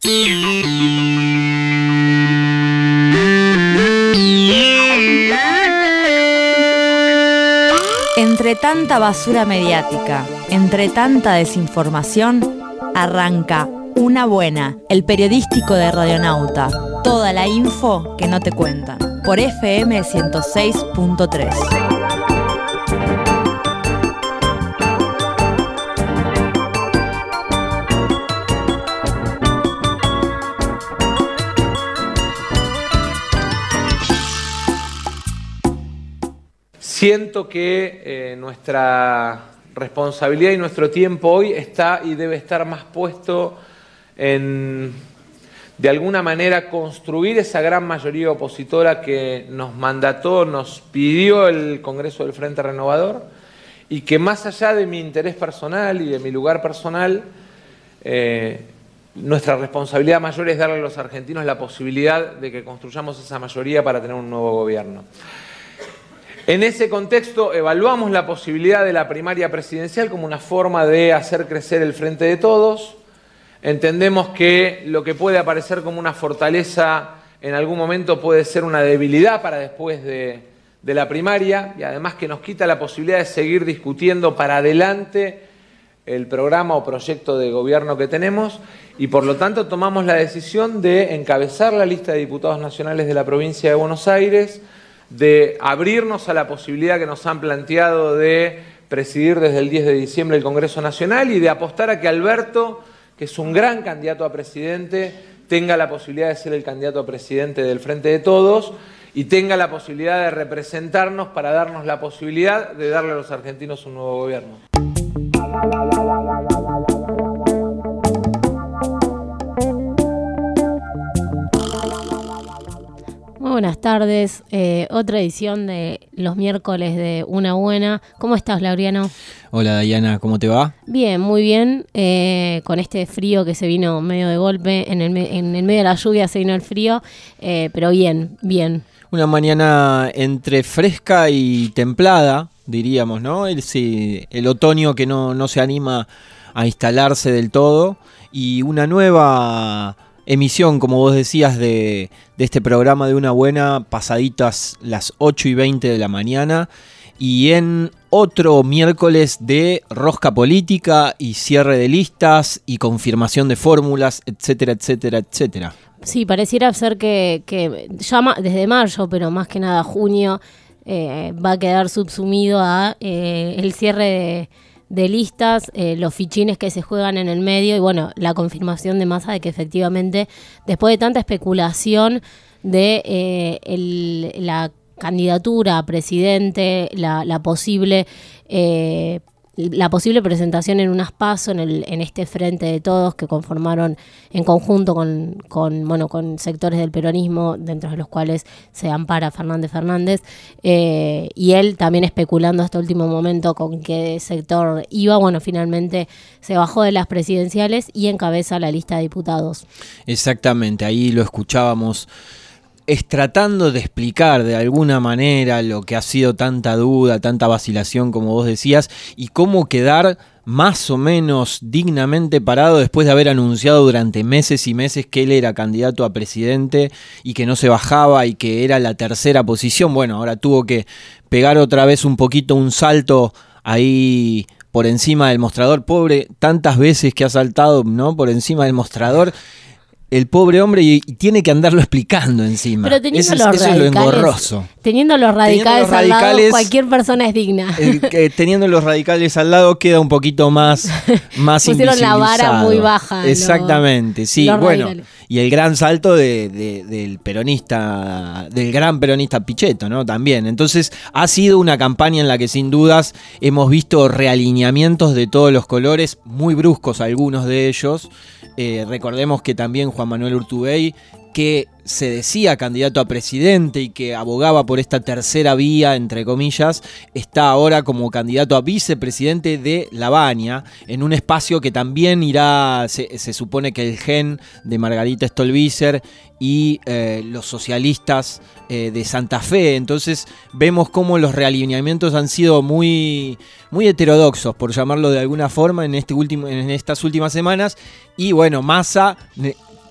Entre tanta basura mediática, entre tanta desinformación, arranca Una Buena, el periodístico de Radionauta. Toda la info que no te cuentan, por FM 106.3. Siento que nuestra responsabilidad y nuestro tiempo hoy está y debe estar más puesto en, de alguna manera, construir esa gran mayoría opositora que nos mandató, nos pidió el Congreso del Frente Renovador, y que más allá de mi interés personal y de mi lugar personal, nuestra responsabilidad mayor es darle a los argentinos la posibilidad de que construyamos esa mayoría para tener un nuevo gobierno. En ese contexto evaluamos la posibilidad de la primaria presidencial como una forma de hacer crecer el Frente de Todos. Entendemos que lo que puede aparecer como una fortaleza en algún momento puede ser una debilidad para después de la primaria, y además que nos quita la posibilidad de seguir discutiendo para adelante el programa o proyecto de gobierno que tenemos, y por lo tanto tomamos la decisión de encabezar la lista de diputados nacionales de la provincia de Buenos Aires, de abrirnos a la posibilidad que nos han planteado de presidir desde el 10 de diciembre el Congreso Nacional y de apostar a que Alberto, que es un gran candidato a presidente, tenga la posibilidad de ser el candidato a presidente del Frente de Todos y tenga la posibilidad de representarnos para darnos la posibilidad de darle a los argentinos un nuevo gobierno. Muy buenas tardes, otra edición de los miércoles de Una Buena. ¿Cómo estás, Laureano? Hola, Dayana, ¿cómo te va? Bien, muy bien, con este frío que se vino medio de golpe, en el medio de la lluvia se vino el frío, pero bien, bien. Una mañana entre fresca y templada, diríamos, ¿no? El otoño que no se anima a instalarse del todo, y una nueva emisión, como vos decías, de este programa de Una Buena, pasaditas las 8:20 de la mañana, y en otro miércoles de rosca política y cierre de listas y confirmación de fórmulas, etcétera, etcétera, etcétera. Sí, pareciera ser que ya desde mayo, pero más que nada junio, va a quedar subsumido a el cierre de listas, los fichines que se juegan en el medio y bueno, la confirmación de Massa de que efectivamente, después de tanta especulación de la candidatura a presidente, la posible presentación en unas PASO en este Frente de Todos que conformaron en conjunto con sectores del peronismo, dentro de los cuales se ampara Fernández, y él también especulando hasta último momento con qué sector iba. Bueno, finalmente se bajó de las presidenciales y encabeza la lista de diputados. Exactamente, ahí lo escuchábamos tratando de explicar de alguna manera lo que ha sido tanta duda, tanta vacilación, como vos decías, y cómo quedar más o menos dignamente parado después de haber anunciado durante meses y meses que él era candidato a presidente y que no se bajaba y que era la tercera posición. Bueno, ahora tuvo que pegar otra vez un poquito un salto ahí por encima del mostrador. Pobre, tantas veces que ha saltado, ¿no?, por encima del mostrador. El pobre hombre, y tiene que andarlo explicando encima. Pero teniendo eso es lo engorroso. Teniendo los radicales al lado, cualquier persona es digna. Teniendo los radicales al lado queda un poquito más pusieron la vara muy baja. Exactamente, sí. Bueno, radicales. Y el gran salto del peronista, del gran peronista Pichetto, ¿no? También. Entonces, ha sido una campaña en la que sin dudas hemos visto realineamientos de todos los colores, muy bruscos algunos de ellos. Recordemos que también Juan Manuel Urtubey, que se decía candidato a presidente y que abogaba por esta tercera vía, entre comillas, está ahora como candidato a vicepresidente de La Baña, en un espacio que también irá, se supone que el GEN de Margarita Stolbizer y los socialistas de Santa Fe. Entonces vemos cómo los realineamientos han sido muy heterodoxos, por llamarlo de alguna forma, en estas últimas semanas. Y bueno, Massa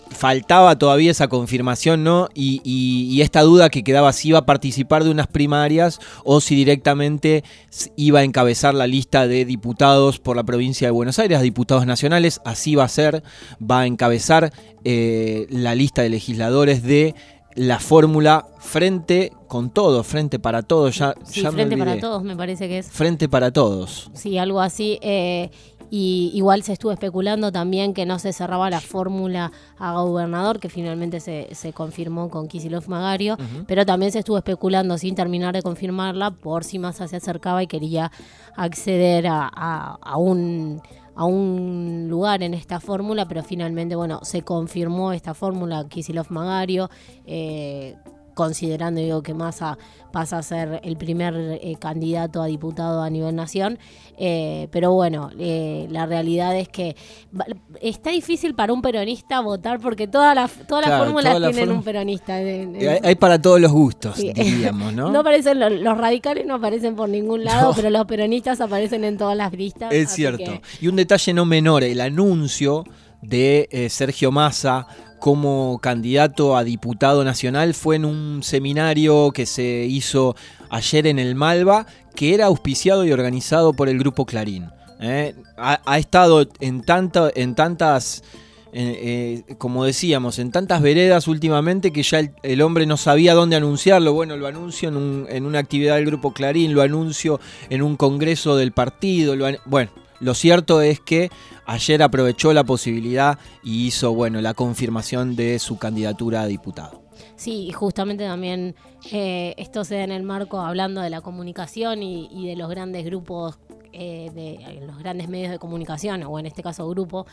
faltaba todavía esa confirmación, ¿no? Y esta duda que quedaba si iba a participar de unas primarias o si directamente iba a encabezar la lista de diputados por la provincia de Buenos Aires, diputados nacionales. Así va a ser, va a encabezar la lista de legisladores de la fórmula Frente con Todos, Frente para Todos. Sí, ya Frente para Todos me parece que es. Frente para Todos. Sí, algo así. Y igual se estuvo especulando también que no se cerraba la fórmula a gobernador, que finalmente se confirmó con Kicillof Magario, pero también se estuvo especulando sin terminar de confirmarla por si Massa se acercaba y quería acceder a un lugar en esta fórmula, pero finalmente, bueno, se confirmó esta fórmula Kicillof Magario, considerando, digo, que Massa pasa a ser el primer candidato a diputado a nivel nación, pero bueno, la realidad es que está difícil para un peronista votar porque todas las fórmulas tienen un peronista. Hay para todos los gustos, sí, diríamos, ¿no? No aparecen los radicales, no aparecen por ningún lado, pero los peronistas aparecen en todas las listas. Es cierto. Y un detalle no menor, el anuncio de Sergio Massa como candidato a diputado nacional fue en un seminario que se hizo ayer en el Malva, que era auspiciado y organizado por el Grupo Clarín. Ha estado en tantas, como decíamos, en tantas veredas últimamente que ya el hombre no sabía dónde anunciarlo. Bueno, lo anuncio en una actividad del Grupo Clarín, lo anuncio en un congreso del partido. Bueno, lo cierto es que ayer aprovechó la posibilidad y hizo, bueno, la confirmación de su candidatura a diputado. Sí, y justamente también esto se da en el marco, hablando de la comunicación y de los grandes grupos, de los grandes medios de comunicación, o en este caso grupo,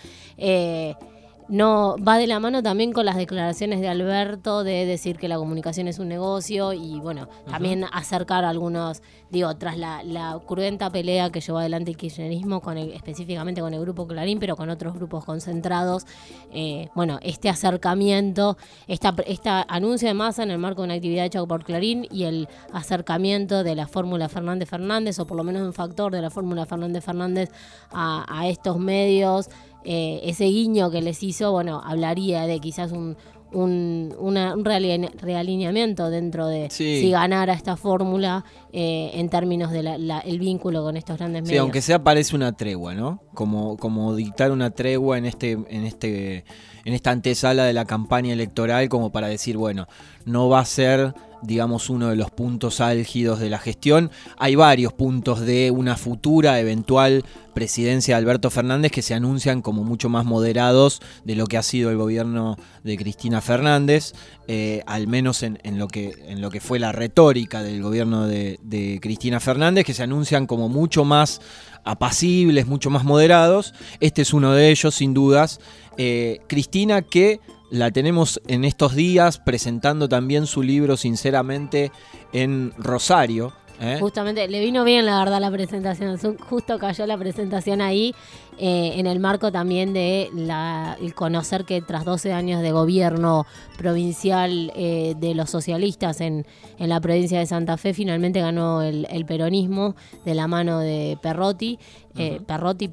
no va de la mano también con las declaraciones de Alberto de decir que la comunicación es un negocio y bueno, también acercar algunos, digo, tras la cruenta pelea que llevó adelante el kirchnerismo específicamente con el Grupo Clarín, pero con otros grupos concentrados, bueno, este acercamiento, esta anuncio de Massa en el marco de una actividad hecha por Clarín y el acercamiento de la fórmula Fernández-Fernández, o por lo menos un factor de la fórmula Fernández-Fernández a estos medios. Ese guiño que les hizo, bueno, hablaría de quizás un realineamiento dentro de si ganara esta fórmula en términos de el vínculo con estos grandes medios. Sí, aunque sea parece una tregua, ¿no? Como dictar una tregua en esta antesala de la campaña electoral, como para decir, bueno, no va a ser, digamos, uno de los puntos álgidos de la gestión. Hay varios puntos de una futura eventual presidencia de Alberto Fernández que se anuncian como mucho más moderados de lo que ha sido el gobierno de Cristina Fernández, al menos en lo que fue la retórica del gobierno de Cristina Fernández, que se anuncian como mucho más apacibles, mucho más moderados. Este es uno de ellos, sin dudas. Cristina, que la tenemos en estos días presentando también su libro Sinceramente en Rosario. Justamente, le vino bien la verdad la presentación, justo cayó la presentación ahí, en el marco también de el conocer que tras 12 años de gobierno provincial de los socialistas en la provincia de Santa Fe, finalmente ganó el peronismo de la mano de Perotti. Perotti.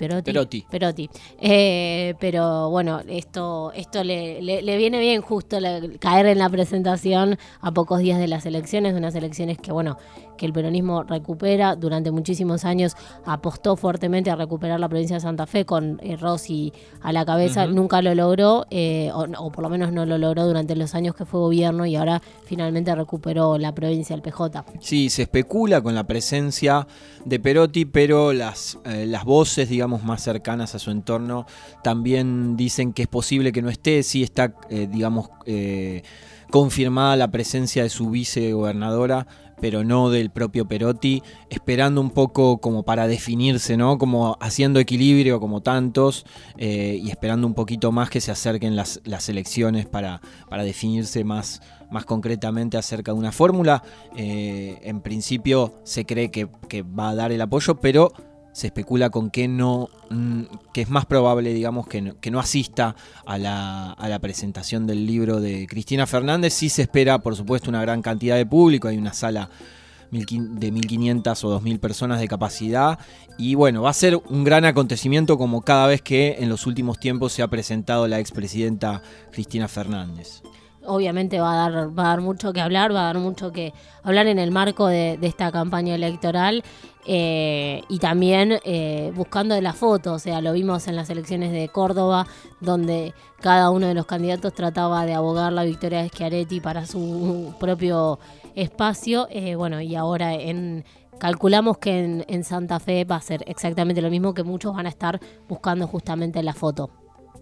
Pero bueno, esto le viene bien justo caer en la presentación a pocos días de las elecciones, de unas elecciones que, bueno, que el peronismo recupera. Durante muchísimos años apostó fuertemente a recuperar la provincia de Santa Fe con Rossi a la cabeza. Nunca lo logró, o por lo menos no lo logró durante los años que fue gobierno, y ahora finalmente recuperó la provincia del PJ. Sí, se especula con la presencia de Perotti, pero las voces, digamos, más cercanas a su entorno también dicen que es posible que no esté. Sí está, confirmada la presencia de su vicegobernadora, pero no del propio Perotti, esperando un poco como para definirse, ¿no? Como haciendo equilibrio como tantos, y esperando un poquito más que se acerquen las elecciones para definirse más concretamente acerca de una fórmula. En principio se cree que va a dar el apoyo, pero se especula con que es más probable, digamos, que no asista a la presentación del libro de Cristina Fernández. Sí se espera, por supuesto, una gran cantidad de público. Hay una sala de 1.500 o 2.000 personas de capacidad. Y bueno, va a ser un gran acontecimiento como cada vez que en los últimos tiempos se ha presentado la expresidenta Cristina Fernández. Obviamente va a dar mucho que hablar, va a dar mucho que hablar en el marco de esta campaña electoral y también buscando de la foto, o sea, lo vimos en las elecciones de Córdoba, donde cada uno de los candidatos trataba de abogar la victoria de Schiaretti para su propio espacio, bueno, y ahora calculamos que en Santa Fe va a ser exactamente lo mismo, que muchos van a estar buscando justamente la foto.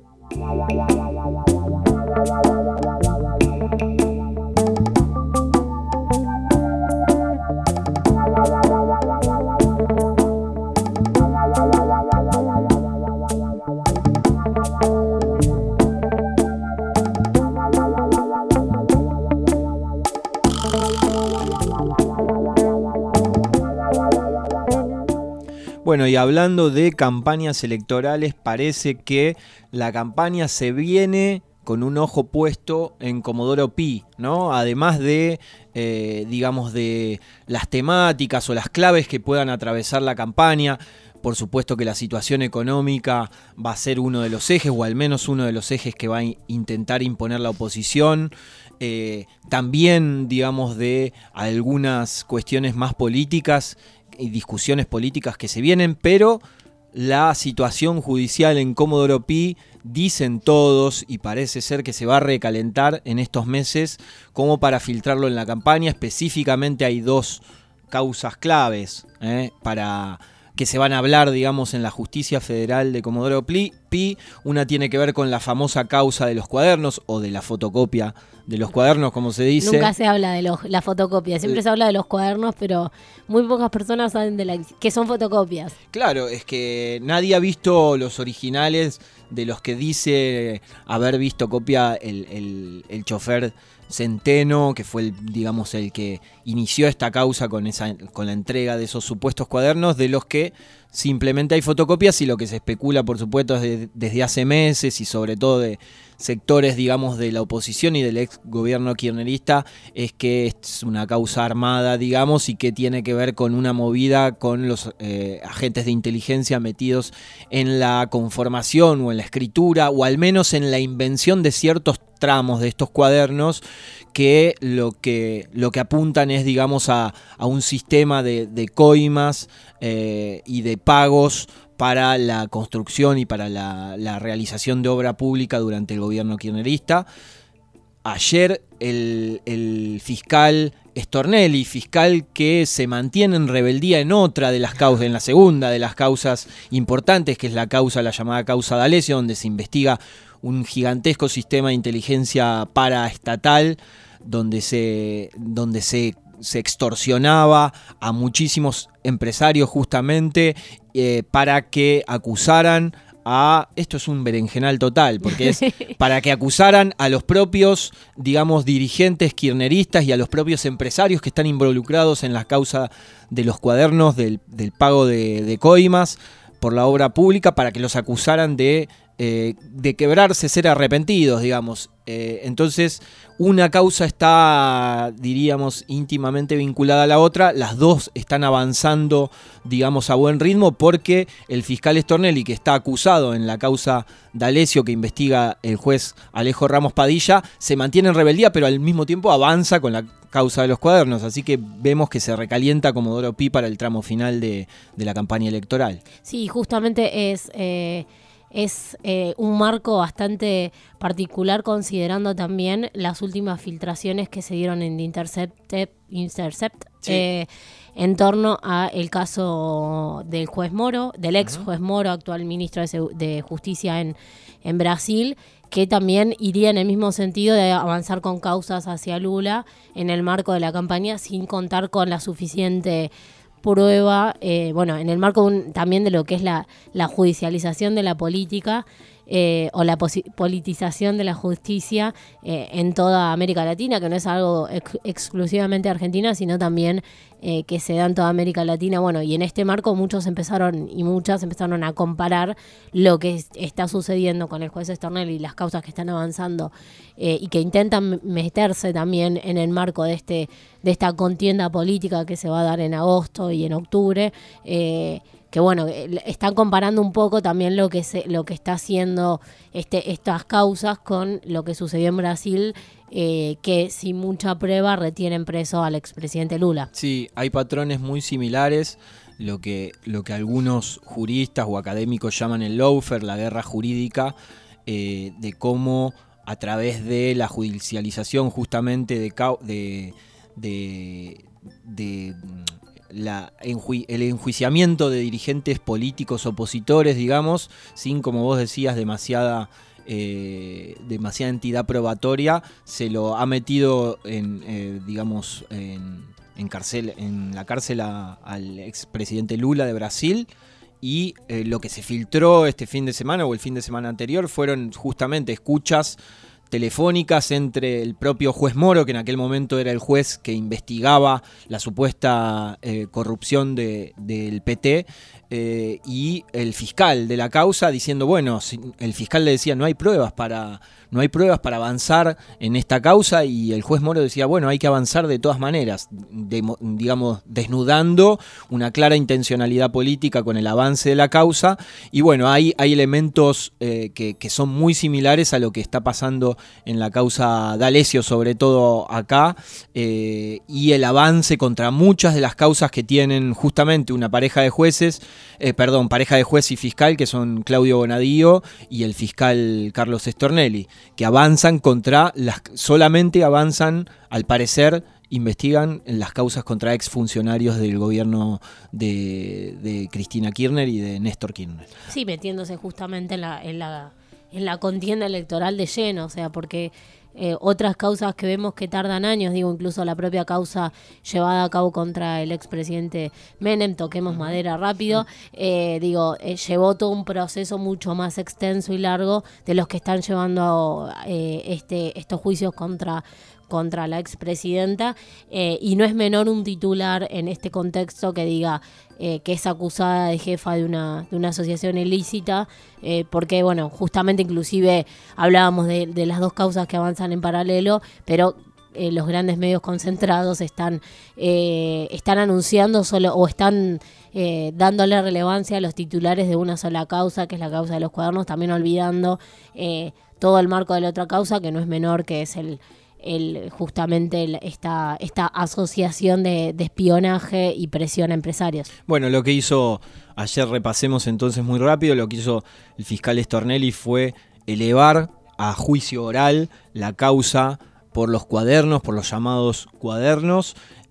Bueno, y hablando de campañas electorales, parece que la campaña se viene con un ojo puesto en Comodoro Pi, ¿no? Además de, digamos, de las temáticas o las claves que puedan atravesar la campaña. Por supuesto que la situación económica va a ser uno de los ejes, o al menos uno de los ejes que va a intentar imponer la oposición. También, digamos, de algunas cuestiones más políticas y discusiones políticas que se vienen, pero la situación judicial en Comodoro Pi, dicen todos, y parece ser que se va a recalentar en estos meses como para filtrarlo en la campaña. Específicamente hay dos causas claves para que se van a hablar, digamos, en la Justicia Federal de Comodoro Pi. Una tiene que ver con la famosa causa de los cuadernos, o de la fotocopia de los cuadernos, como se dice. Nunca se habla de la fotocopia, siempre se habla de los cuadernos, pero muy pocas personas saben que son fotocopias. Claro, es que nadie ha visto los originales de los que dice haber visto copia el chofer Centeno, que fue el que inició esta causa con la entrega de esos supuestos cuadernos, de los que simplemente hay fotocopias, y lo que se especula, por supuesto, desde hace meses, y sobre todo de sectores, digamos, de la oposición y del ex gobierno kirchnerista, es que es una causa armada, digamos, y que tiene que ver con una movida con los agentes de inteligencia metidos en la conformación o en la escritura, o al menos en la invención de ciertos tramos de estos cuadernos, que lo que apuntan es, digamos, a un sistema de coimas y de pagos para la construcción y para la realización de obra pública durante el gobierno kirchnerista. Ayer el fiscal Stornelli, fiscal que se mantiene en rebeldía en otra de las causas, en la segunda de las causas importantes, que es la llamada causa D'Alessio, donde se investiga un gigantesco sistema de inteligencia paraestatal, donde se extorsionaba a muchísimos empresarios justamente para que acusaran esto es un berenjenal total, porque es para que acusaran a los propios, digamos, dirigentes kirchneristas y a los propios empresarios que están involucrados en la causa de los cuadernos, del pago de coimas por la obra pública, para que los acusaran de quebrarse, ser arrepentidos, digamos. Entonces, una causa está, diríamos, íntimamente vinculada a la otra. Las dos están avanzando, digamos, a buen ritmo, porque el fiscal Stornelli, que está acusado en la causa D'Alessio, que investiga el juez Alejo Ramos Padilla, se mantiene en rebeldía, pero al mismo tiempo avanza con la causa de los cuadernos. Así que vemos que se recalienta Comodoro Pi para el tramo final de la campaña electoral. Sí, justamente es un marco bastante particular, considerando también las últimas filtraciones que se dieron en The Intercept sí. En torno a el caso del juez Moro, del ex juez Moro, actual ministro de Justicia en Brasil, que también iría en el mismo sentido de avanzar con causas hacia Lula en el marco de la campaña, sin contar con la suficiente prueba, en el marco también de lo que es la judicialización de la política o la politización de la justicia en toda América Latina, que no es algo exclusivamente argentina, sino también que se da en toda América Latina. Bueno, y en este marco muchas empezaron a comparar lo que está sucediendo con el juez Stornelli y las causas que están avanzando y que intentan meterse también en el marco de esta contienda política que se va a dar en agosto y en octubre, que bueno, están comparando un poco también lo que está haciendo estas causas con lo que sucedió en Brasil, que sin mucha prueba retienen preso al expresidente Lula. Sí, hay patrones muy similares, lo que algunos juristas o académicos llaman el lawfare, la guerra jurídica, de cómo a través de la judicialización justamente el enjuiciamiento de dirigentes políticos opositores, digamos, sin, como vos decías, demasiada entidad probatoria, se lo ha metido en la cárcel al expresidente Lula de Brasil. Y lo que se filtró este fin de semana o el fin de semana anterior fueron justamente escuchas telefónicas entre el propio juez Moro, que en aquel momento era el juez que investigaba la supuesta corrupción del PT, y el fiscal de la causa diciendo, bueno, el fiscal le decía no hay pruebas para avanzar en esta causa, y el juez Moro decía, bueno, hay que avanzar de todas maneras, digamos, desnudando una clara intencionalidad política con el avance de la causa. Y bueno, hay elementos que son muy similares a lo que está pasando en la causa D'Alessio, sobre todo acá, y el avance contra muchas de las causas que tienen justamente una pareja de jueces, pareja de juez y fiscal, que son Claudio Bonadío y el fiscal Carlos Stornelli, que solamente avanzan, al parecer, investigan las causas contra exfuncionarios del gobierno de Cristina Kirchner y de Néstor Kirchner. Sí, metiéndose justamente en la contienda electoral de lleno, o sea, porque otras causas que vemos que tardan años, digo, incluso la propia causa llevada a cabo contra el expresidente Menem, toquemos madera rápido, llevó todo un proceso mucho más extenso y largo de los que están llevando estos juicios contra la expresidenta, y no es menor un titular en este contexto que diga que es acusada de jefa de una asociación ilícita, porque bueno, justamente inclusive hablábamos de las dos causas que avanzan en paralelo, pero los grandes medios concentrados están anunciando solo, o están dándole relevancia a los titulares de una sola causa, que es la causa de los cuadernos, también olvidando todo el marco de la otra causa, que no es menor, que es justamente esta asociación de espionaje y presión a empresarios. Bueno, lo que hizo, ayer repasemos entonces muy rápido, lo que hizo el fiscal Stornelli fue elevar a juicio oral la causa por los cuadernos, por los llamados cuadernos.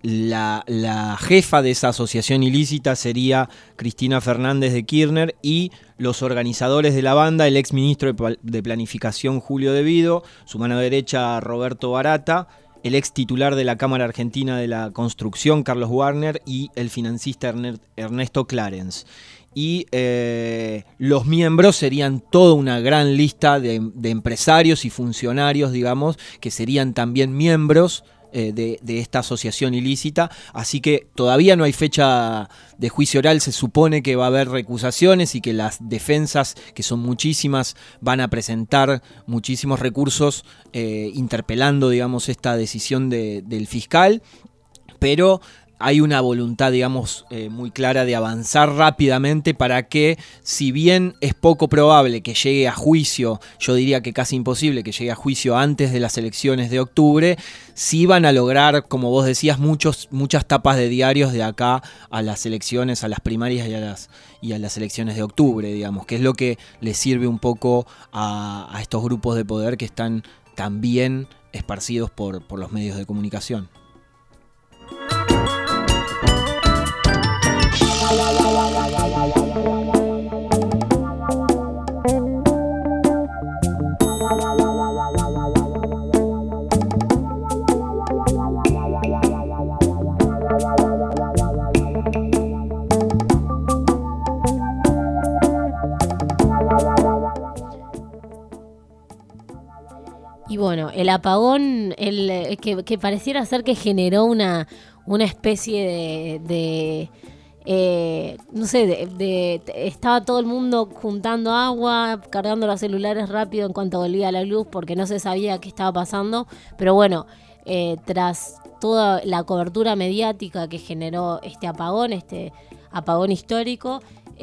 La jefa de esa asociación ilícita sería Cristina Fernández de Kirchner, y los organizadores de la banda, el exministro de Planificación Julio De Vido, su mano derecha Roberto Barata, el ex titular de la Cámara Argentina de la Construcción Carlos Warner y el financista Ernesto Clarence. Y los miembros serían toda una gran lista de empresarios y funcionarios, digamos, que serían también miembros de esta asociación ilícita. Así que todavía no hay fecha de juicio oral, se supone que va a haber recusaciones y que las defensas, que son muchísimas, van a presentar muchísimos recursos interpelando, digamos, esta decisión del fiscal, pero hay una voluntad, digamos, muy clara de avanzar rápidamente para que, si bien es poco probable que llegue a juicio, yo diría que casi imposible que llegue a juicio antes de las elecciones de octubre, sí van a lograr, como vos decías, muchas tapas de diarios de acá a las elecciones, a las primarias y a las elecciones de octubre, digamos, que es lo que les sirve un poco a estos grupos de poder que están también esparcidos por los medios de comunicación. Y bueno, el apagón, que pareciera ser que generó una especie no sé, estaba todo el mundo juntando agua, cargando los celulares rápido en cuanto volvía la luz, porque no se sabía qué estaba pasando. Pero bueno, tras toda la cobertura mediática que generó este apagón histórico,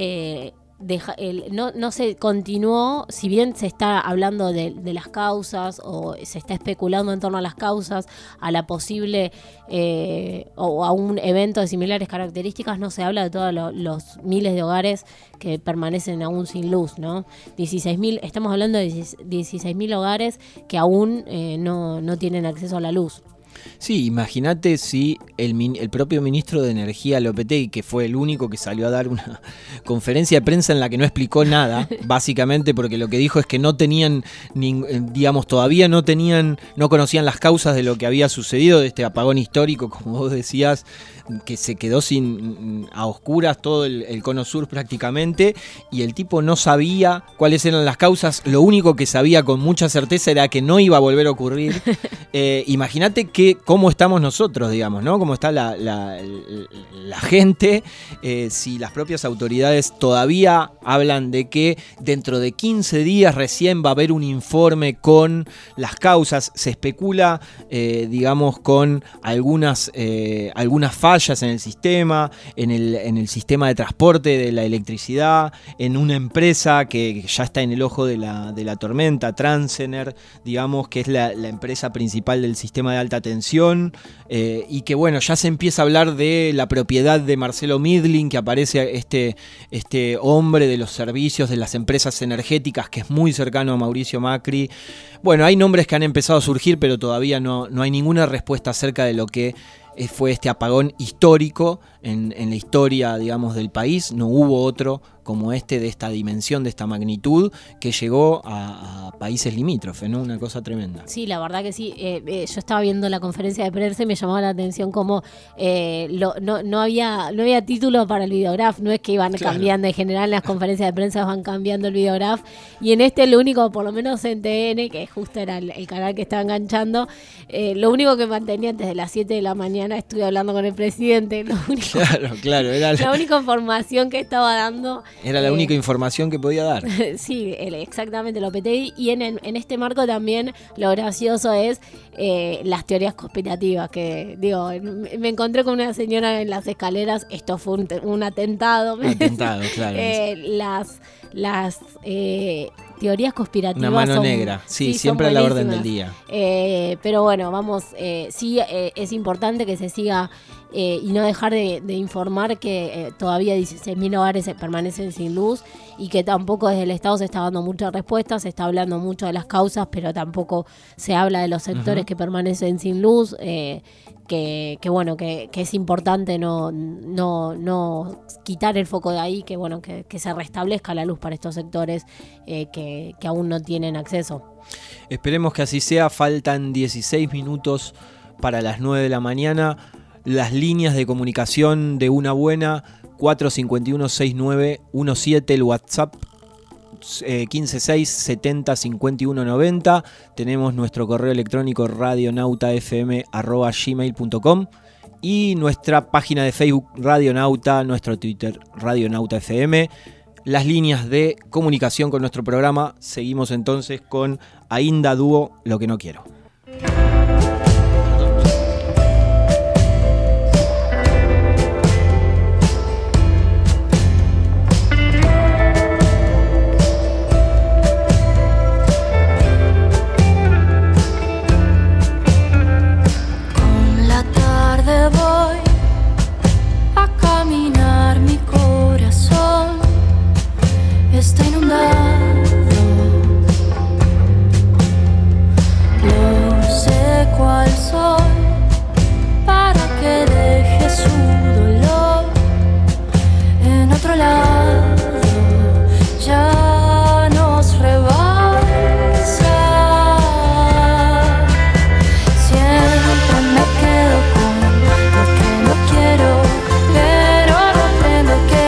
no se continuó, si bien se está hablando de las causas o se está especulando en torno a las causas, a la posible o a un evento de similares características, no se habla de todos los miles de hogares que permanecen aún sin luz, ¿no? 16.000, estamos hablando de 16.000 hogares que aún no tienen acceso a la luz. Sí, imagínate si el propio ministro de Energía, Lopetegui, que fue el único que salió a dar una conferencia de prensa en la que no explicó nada, básicamente porque lo que dijo es que no tenían, todavía no conocían las causas de lo que había sucedido, de este apagón histórico, como vos decías, que se quedó a oscuras todo el cono sur prácticamente, y el tipo no sabía cuáles eran las causas. Lo único que sabía con mucha certeza era que no iba a volver a ocurrir. Imagínate cómo estamos nosotros, digamos, ¿no? Cómo está la gente, si las propias autoridades todavía hablan de que dentro de 15 días recién va a haber un informe con las causas. Se especula, digamos, con algunas fallas en el sistema, en el sistema de transporte de la electricidad, en una empresa que ya está en el ojo de la tormenta, Transener, digamos, que es la empresa principal del sistema de alta tensión, y que bueno, ya se empieza a hablar de la propiedad de Marcelo Midling, que aparece este hombre de los servicios de las empresas energéticas, que es muy cercano a Mauricio Macri. Bueno, hay nombres que han empezado a surgir, pero todavía no hay ninguna respuesta acerca de lo que fue este apagón histórico en la historia, digamos, del país. No hubo otro como de esta dimensión, de esta magnitud, que llegó a países limítrofes, ¿no? Una cosa tremenda. Sí, la verdad que sí. Yo estaba viendo la conferencia de prensa y me llamaba la atención como no había título para el videograf. No es que iban cambiando, en general en las conferencias de prensa van cambiando el videograf, y en lo único, por lo menos en TN, que justo era el canal que estaba enganchando, lo único que mantenía desde las 7 de la mañana, estuve hablando con el presidente, Claro, era la única información que estaba dando. Era la única información que podía dar. Sí, exactamente, Lopetegui. Y en este marco también lo gracioso es las teorías conspirativas, que digo, me encontré con una señora en las escaleras, esto fue un atentado. Un atentado, claro. Las teorías conspirativas. Una mano negra, sí, siempre a la orden del día. Pero bueno, vamos, sí, es importante que se siga y no dejar de informar que todavía 16.000 hogares permanecen sin luz, y que tampoco desde el Estado se está dando muchas respuestas. Se está hablando mucho de las causas, pero tampoco se habla de los sectores que permanecen sin luz, que es importante no quitar el foco de ahí, que se restablezca la luz para estos sectores que aún no tienen acceso. Esperemos que así sea. Faltan 16 minutos para las 9 de la mañana. Las líneas de comunicación de Una Buena, 451-6917, el WhatsApp 156-70-51-90. Tenemos nuestro correo electrónico radionautafm@gmail.com y nuestra página de Facebook Radionauta, nuestro Twitter RadionautaFM. Las líneas de comunicación con nuestro programa. Seguimos entonces con Ainda Dúo, Lo que no quiero. Está inundado, no sé cuál soy para que deje su dolor en otro lado, ya nos rebasa. Siempre me quedo con lo que no quiero, pero no aprendo que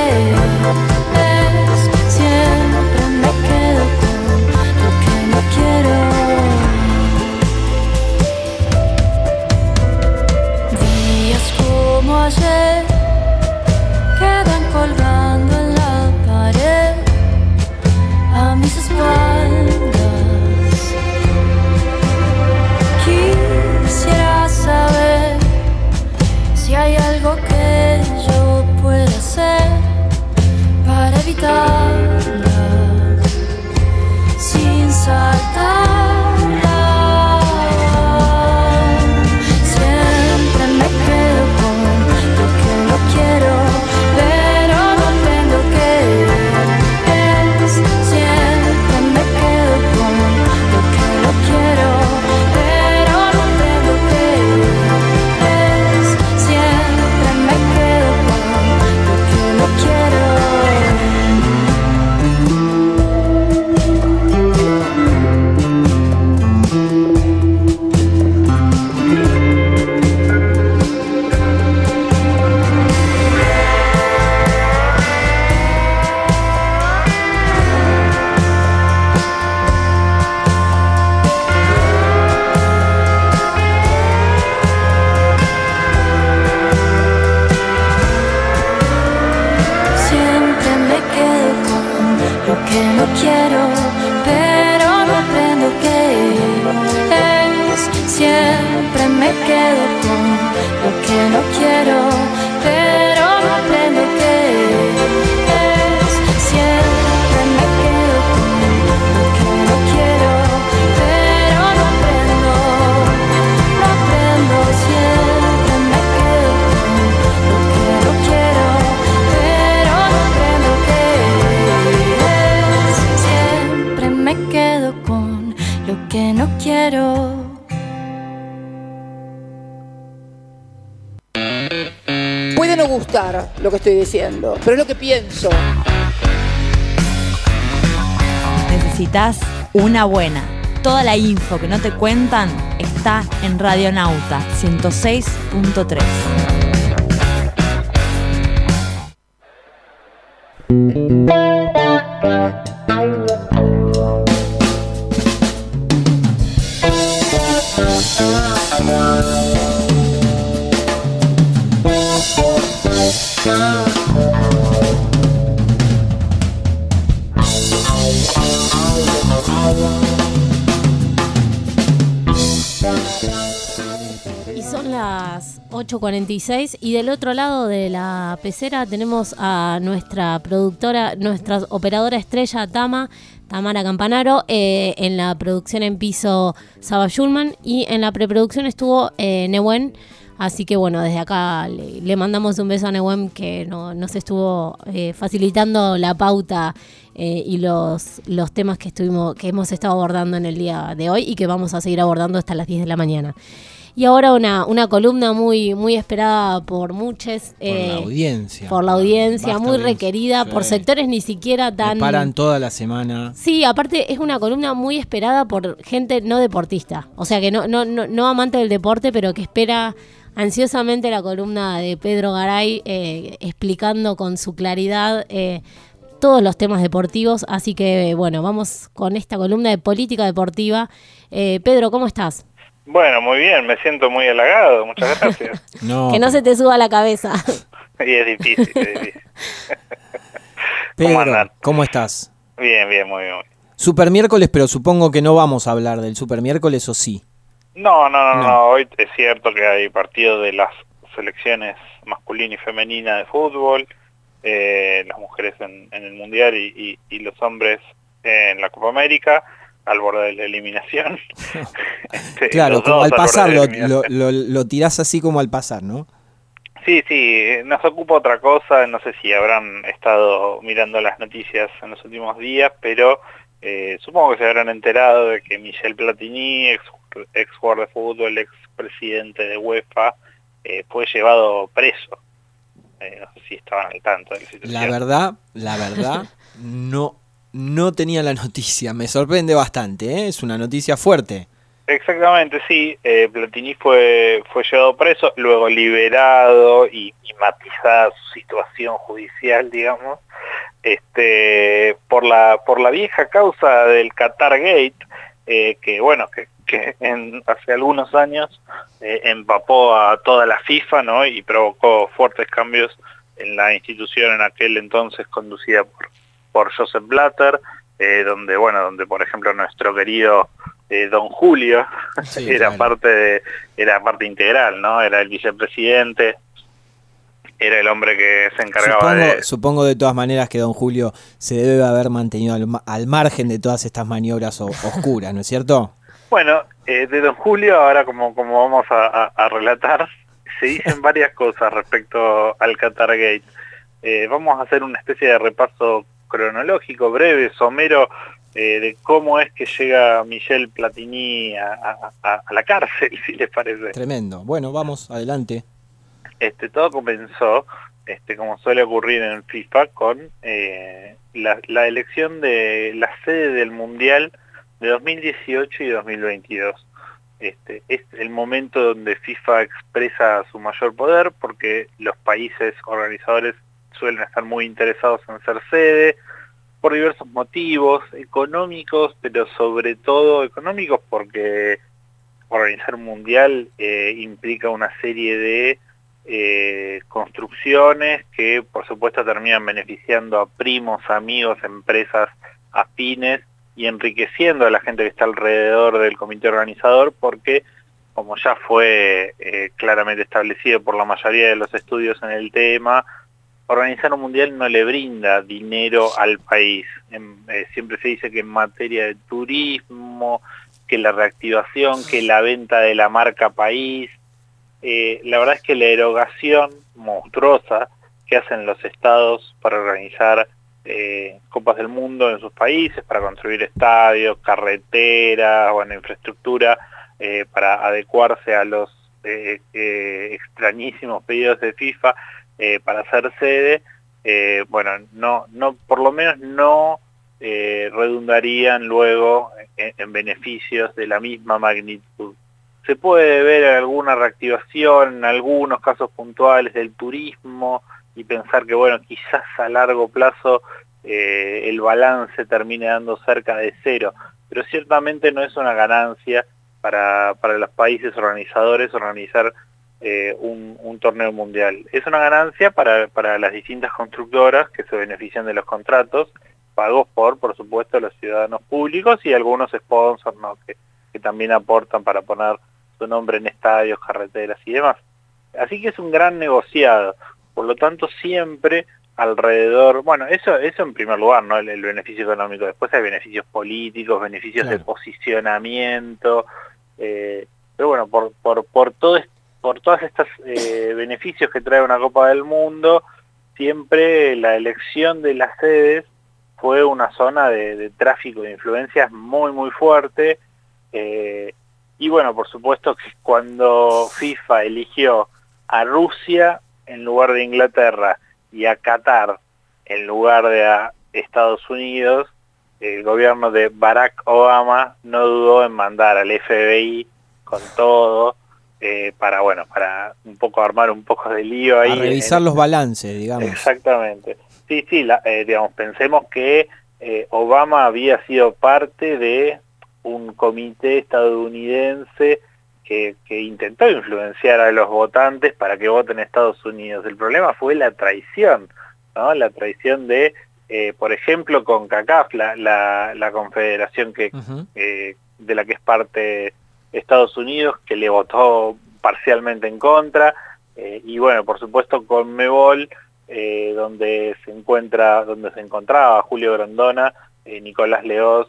me quedo con lo que no quiero, pero no aprendo qué es. Siempre me quedo con lo que no quiero, pero no aprendo, no aprendo. Siempre me quedo con lo que no quiero, pero no aprendo qué es. Siempre me quedo con lo que no quiero. Puede no gustar lo que estoy diciendo, pero es lo que pienso. Necesitas una buena. Toda la info que no te cuentan está en Radionauta 106.3. Y son las 8:46 y del otro lado de la pecera tenemos a nuestra productora, nuestra operadora estrella Tamara Campanaro, en la producción en piso Saba Schulman y en la preproducción estuvo Nehuen. Así que bueno, desde acá le mandamos un beso a Nehuen, que nos estuvo facilitando la pauta y los temas que hemos estado abordando en el día de hoy y que vamos a seguir abordando hasta las 10 de la mañana. Y ahora una columna muy, muy esperada por muchos. Por la audiencia. Por la audiencia, Basta muy bien. requerida, Sí. por sectores ni siquiera tan... Me paran toda la semana. Sí, aparte es una columna muy esperada por gente no deportista. O sea, que no amante del deporte, pero que espera ansiosamente la columna de Pedro Garay, explicando con su claridad todos los temas deportivos. Así que, bueno, vamos con esta columna de política deportiva. Pedro, ¿cómo estás? Bueno, muy bien, me siento muy halagado, muchas gracias. No, Que no se te suba la cabeza. Y es difícil, es difícil. Pedro, ¿Cómo andan? ¿cómo estás? Bien, bien, muy bien. Super miércoles, pero supongo que no vamos a hablar del super miércoles, ¿o sí? No, No. hoy es cierto que hay partidos de las selecciones masculina y femenina de fútbol, las mujeres en el Mundial y los hombres en la Copa América, al borde de la eliminación. Claro, Los como dos al borde pasar, de la lo eliminación. lo tirás así como al pasar, ¿no? Sí, nos ocupa otra cosa, no sé si habrán estado mirando las noticias en los últimos días, pero supongo que se habrán enterado de que Michel Platini, ex jugador de fútbol, ex presidente de UEFA, fue llevado preso. No sé si estaban al tanto de la situación. La verdad, no tenía la noticia. Me sorprende bastante, ¿eh? Es una noticia fuerte. Exactamente, sí. Platini fue llevado preso, luego liberado y matizada su situación judicial, digamos, por la vieja causa del Qatar Gate, que bueno, que hace algunos años empapó a toda la FIFA, ¿no? Y provocó fuertes cambios en la institución en aquel entonces conducida por Joseph Blatter, donde por ejemplo nuestro querido Don Julio Sí, era claro. era parte integral, ¿no? Era el vicepresidente, era el hombre que se encargaba Supongo de todas maneras que don Julio se debe haber mantenido al margen de todas estas maniobras oscuras, ¿no es cierto? Bueno, de Don Julio, ahora como vamos a relatar, se dicen varias cosas respecto al Qatar Gate. Vamos a hacer una especie de repaso cronológico, breve, somero, de cómo es que llega Michel Platini a la cárcel, si les parece. Tremendo. Bueno, vamos, adelante. Todo comenzó, como suele ocurrir en FIFA, con la elección de la sede del Mundial de 2018 y 2022. Es el momento donde FIFA expresa su mayor poder, porque los países organizadores suelen estar muy interesados en ser sede, por diversos motivos, económicos, pero sobre todo económicos porque organizar un mundial implica una serie de construcciones que por supuesto terminan beneficiando a primos, amigos, empresas afines y enriqueciendo a la gente que está alrededor del comité organizador, porque como ya fue claramente establecido por la mayoría de los estudios en el tema, organizar un mundial no le brinda dinero al país. Siempre se dice que en materia de turismo, que la reactivación, que la venta de la marca país, la verdad es que la erogación monstruosa que hacen los estados para organizar Copas del Mundo en sus países, para construir estadios, carreteras, infraestructura, para adecuarse a los extrañísimos pedidos de FIFA, para hacer sede, no, por lo menos no redundarían luego en beneficios de la misma magnitud. Se puede ver alguna reactivación en algunos casos puntuales del turismo y pensar que quizás a largo plazo el balance termine dando cerca de cero, pero ciertamente no es una ganancia para los países organizadores organizar un torneo mundial. Es una ganancia para las distintas constructoras que se benefician de los contratos, pagos por supuesto, los ciudadanos públicos y algunos sponsors, ¿no?, que también aportan para poner su nombre en estadios, carreteras y demás. Así que es un gran negociado. Por lo tanto, siempre alrededor, eso en primer lugar, ¿no?, el beneficio económico. Después hay beneficios políticos, beneficios de posicionamiento, pero por todas estas beneficios que trae una Copa del Mundo, siempre la elección de las sedes fue una zona de tráfico de influencias muy, muy fuerte. Y por supuesto que cuando FIFA eligió a Rusia en lugar de Inglaterra y a Qatar en lugar de a Estados Unidos, el gobierno de Barack Obama no dudó en mandar al FBI con todo, para un poco armar un poco de lío ahí. A revisar los balances, digamos. Exactamente. Sí, pensemos que Obama había sido parte de un comité estadounidense que intentó influenciar a los votantes para que voten Estados Unidos. El problema fue la traición, ¿no? La traición de, por ejemplo, CONCACAF, la confederación de la que es parte Estados Unidos, que le votó parcialmente en contra, y por supuesto CONMEBOL, donde se encontraba Julio Grondona, Nicolás Leoz,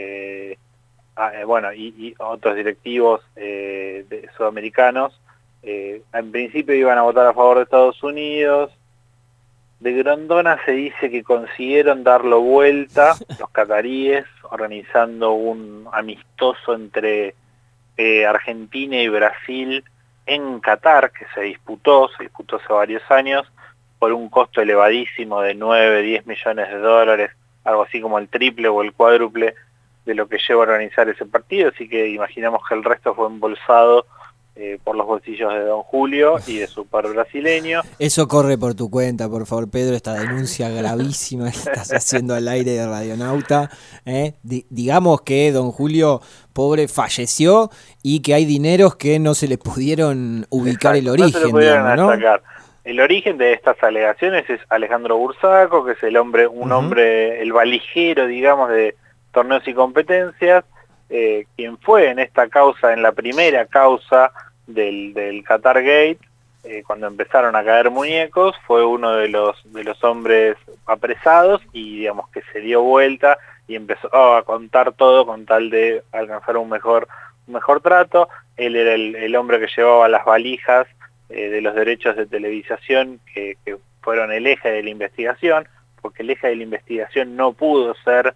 y otros directivos sudamericanos. En principio iban a votar a favor de Estados Unidos. De Grondona se dice que consiguieron darlo vuelta los cataríes, organizando un amistoso entre Argentina y Brasil en Qatar, que se disputó hace varios años, por un costo elevadísimo de 9-10 millones de dólares, algo así como el triple o el cuádruple de lo que lleva a organizar ese partido, así que imaginamos que el resto fue embolsado por los bolsillos de Don Julio y de su par brasileño. Eso corre por tu cuenta, por favor, Pedro, esta denuncia gravísima que estás haciendo al aire de Radionauta. Digamos que Don Julio, pobre, falleció y que hay dineros que no se les pudieron ubicar. Exacto, el origen, no se le pudieron sacar. El origen de estas alegaciones es Alejandro Bursaco, que es el hombre, el valijero, digamos, de torneos y competencias, quien fue en esta causa, en la primera causa del Qatar Gate, cuando empezaron a caer muñecos, fue uno de los hombres apresados y digamos que se dio vuelta y empezó a contar todo con tal de alcanzar un mejor trato. Él era el hombre que llevaba las valijas de los derechos de televisación que fueron el eje de la investigación, porque el eje de la investigación no pudo ser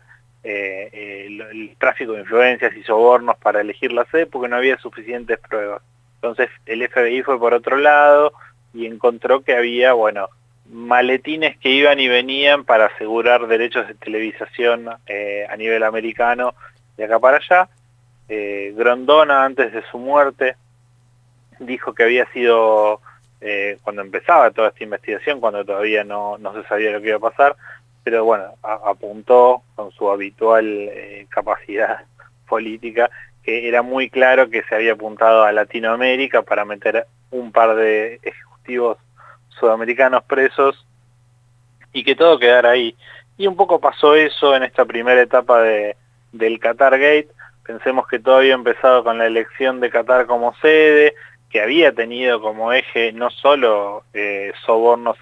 el tráfico de influencias y sobornos para elegir la sede porque no había suficientes pruebas. Entonces el FBI fue por otro lado y encontró que había, maletines que iban y venían para asegurar derechos de televisación a nivel americano de acá para allá. Grondona, antes de su muerte, dijo que había sido, cuando empezaba toda esta investigación, cuando todavía no se sabía lo que iba a pasar, pero apuntó con su habitual capacidad política, que era muy claro que se había apuntado a Latinoamérica para meter un par de ejecutivos sudamericanos presos y que todo quedara ahí. Y un poco pasó eso en esta primera etapa del Qatar Gate, Pensemos que todo había empezado con la elección de Qatar como sede, que había tenido como eje no solo sobornos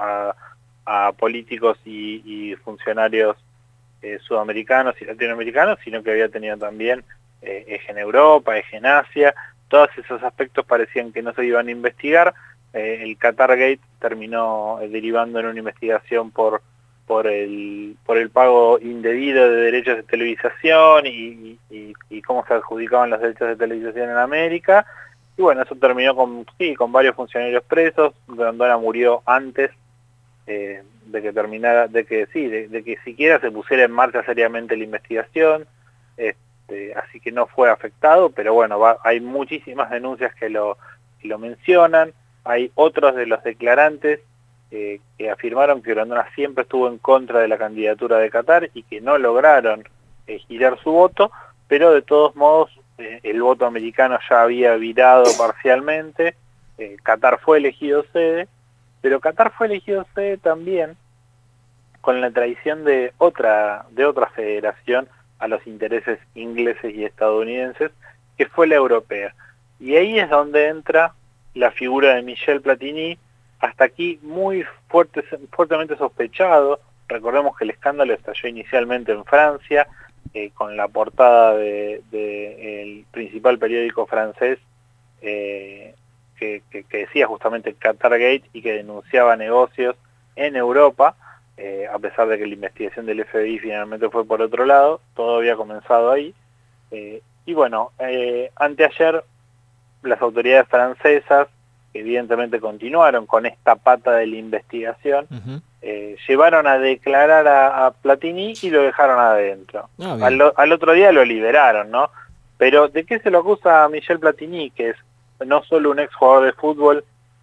a políticos y funcionarios sudamericanos y latinoamericanos, sino que había tenido también eje en Europa, eje en Asia. Todos esos aspectos parecían que no se iban a investigar. El Qatargate terminó derivando en una investigación por el pago indebido de derechos de televisación y cómo se adjudicaban los derechos de televisación en América. Y bueno, eso terminó con varios funcionarios presos. Grondona murió antes de que terminara, de que siquiera se pusiera en marcha seriamente la investigación. Así que no fue afectado, pero bueno, hay muchísimas denuncias que lo mencionan. Hay otros de los declarantes que afirmaron que Grondona siempre estuvo en contra de la candidatura de Qatar y que no lograron girar su voto, pero de todos modos el voto americano ya había virado parcialmente. Qatar fue elegido sede, pero Qatar fue elegido sede también con la traición de otra federación a los intereses ingleses y estadounidenses, que fue la europea. Y ahí es donde entra la figura de Michel Platini, hasta aquí muy fuertemente sospechado. Recordemos que el escándalo estalló inicialmente en Francia, con la portada del principal periódico francés, que decía justamente Qatargate y que denunciaba negocios en Europa, a pesar de que la investigación del FBI finalmente fue por otro lado. Todo había comenzado ahí. Y bueno, anteayer las autoridades francesas, que evidentemente continuaron con esta pata de la investigación, llevaron a declarar a Platini y lo dejaron adentro. Al otro día lo liberaron, ¿no? Pero ¿de qué se lo acusa a Michel Platini? Que es no solo un ex jugador de fútbol,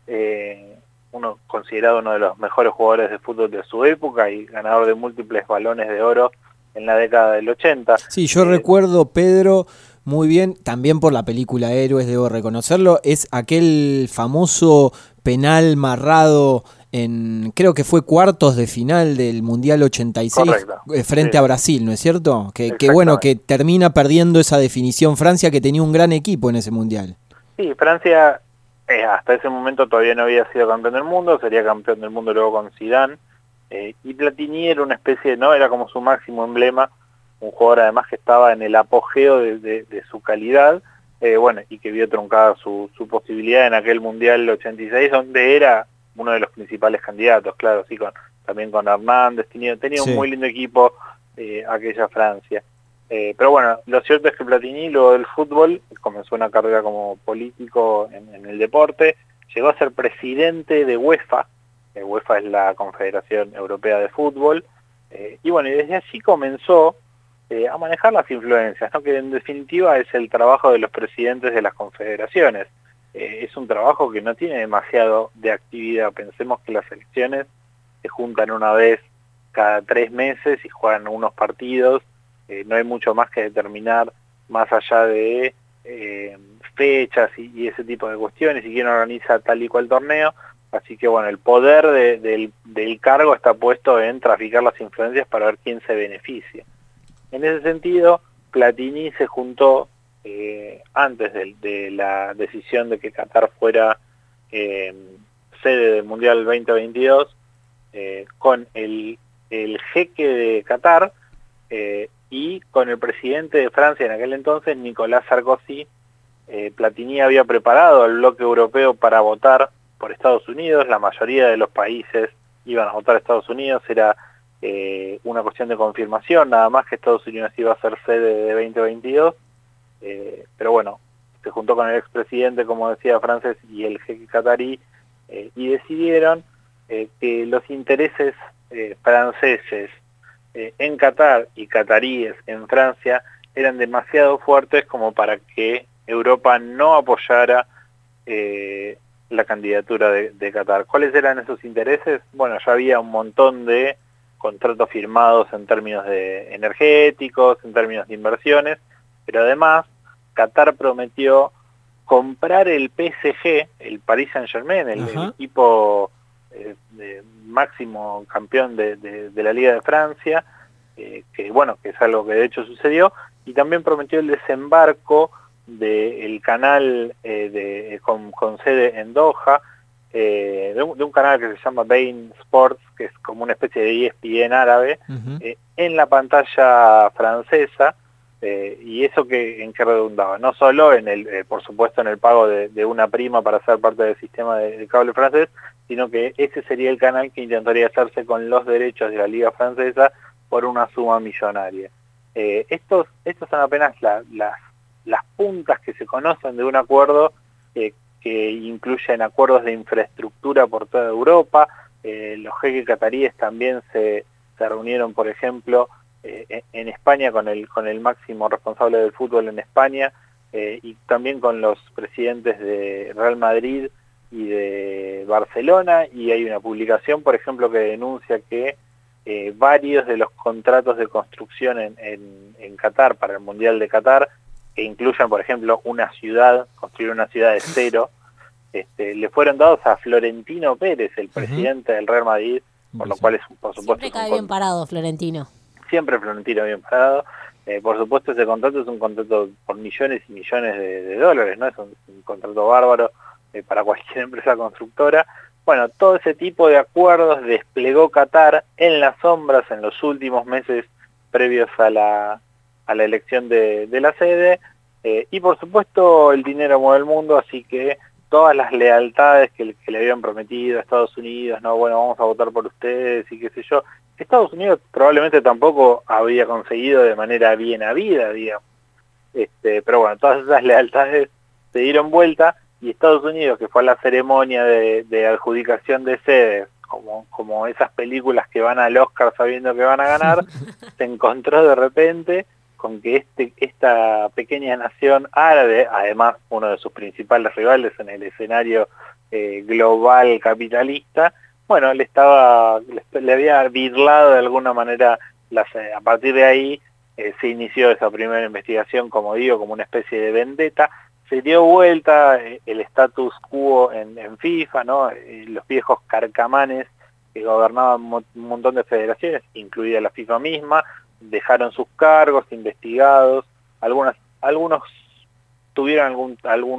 uno considerado uno de los mejores jugadores de fútbol de su época y ganador de múltiples balones de oro en la década del 80. Sí, yo recuerdo, Pedro, muy bien, también por la película Héroes, debo reconocerlo, es aquel famoso penal marrado en, creo que fue cuartos de final del Mundial 86. Correcto. Frente a Brasil, ¿no es cierto? Que bueno, que termina perdiendo esa definición Francia, que tenía un gran equipo en ese Mundial. Sí, Francia hasta ese momento todavía no había sido campeón del mundo, sería campeón del mundo luego con Zidane, y Platini era una especie, ¿no? Era como su máximo emblema, un jugador además que estaba en el apogeo de su calidad, bueno, y que vio truncada su posibilidad en aquel Mundial 86, donde era uno de los principales candidatos, claro, sí, también con Hernández, tenía un muy lindo equipo aquella Francia. Pero bueno, lo cierto es que Platini, luego del fútbol, comenzó una carrera como político en el deporte, llegó a ser presidente de UEFA. UEFA es la Confederación Europea de Fútbol, y bueno, y desde allí comenzó a manejar las influencias, ¿no? Que en definitiva es el trabajo de los presidentes de las confederaciones. Es un trabajo que no tiene demasiado de actividad. Pensemos que las elecciones se juntan una vez cada 3 meses y juegan unos partidos. No hay mucho más que determinar más allá de fechas y ese tipo de cuestiones, y quién organiza tal y cual torneo. Así que bueno, el poder del cargo está puesto en traficar las influencias para ver quién se beneficia. En ese sentido, Platini se juntó antes de la decisión de que Qatar fuera sede del Mundial 2022 con el jeque de Qatar y con el presidente de Francia en aquel entonces, Nicolas Sarkozy. Platini había preparado al bloque europeo para votar por Estados Unidos. La mayoría de los países iban a votar a Estados Unidos, era una cuestión de confirmación, nada más que Estados Unidos iba a ser sede de 2022, pero bueno, se juntó con el expresidente, como decía, francés y el jeque catarí, y decidieron que los intereses franceses en Qatar y cataríes en Francia eran demasiado fuertes como para que Europa no apoyara la candidatura de Qatar. ¿Cuáles eran esos intereses? Bueno, ya había un montón de contratos firmados en términos de energéticos, en términos de inversiones, pero además Qatar prometió comprar el PSG, el Paris Saint-Germain, el equipo máximo campeón de la Liga de Francia, que bueno, que es algo que de hecho sucedió, y también prometió el desembarco del canal con sede en Doha, de un canal que se llama Bein Sports, que es como una especie de ESPN árabe, en la pantalla francesa. Y eso en qué redundaba, no solo en por supuesto en el pago de una prima para ser parte del sistema de cable francés, sino que ese sería el canal que intentaría hacerse con los derechos de la Liga Francesa por una suma millonaria. Estos son apenas las puntas que se conocen de un acuerdo que incluyen acuerdos de infraestructura por toda Europa. Los jeques cataríes también se reunieron, por ejemplo, en España con el máximo responsable del fútbol en España, y también con los presidentes de Real Madrid y de Barcelona, y hay una publicación, por ejemplo, que denuncia que varios de los contratos de construcción en Qatar, para el Mundial de Qatar, que incluyen, por ejemplo, construir una ciudad de cero, le fueron dados a Florentino Pérez, el presidente del Real Madrid, por lo cual es, por supuesto... Siempre cae bien parado Florentino. Siempre Florentino bien parado. Por supuesto, ese contrato es un contrato por millones y millones de dólares, ¿no? Es un contrato bárbaro para cualquier empresa constructora. Bueno, todo ese tipo de acuerdos desplegó Qatar en las sombras en los últimos meses previos a la elección de la sede, y por supuesto el dinero mueve el mundo, así que todas las lealtades que le habían prometido a Estados Unidos, no, bueno, vamos a votar por ustedes y qué sé yo, Estados Unidos probablemente tampoco había conseguido de manera bien habida, digamos. Pero bueno, todas esas lealtades se dieron vuelta, y Estados Unidos, que fue a la ceremonia de adjudicación de sedes, como esas películas que van al Oscar sabiendo que van a ganar, se encontró de repente con que esta pequeña nación árabe, además uno de sus principales rivales en el escenario global capitalista, bueno, le había birlado de alguna manera a partir de ahí se inició esa primera investigación, como digo, como una especie de vendetta. Se dio vuelta el status quo en FIFA, ¿no? Los viejos carcamanes que gobernaban un montón de federaciones, incluida la FIFA misma, dejaron sus cargos investigados, algunos tuvieron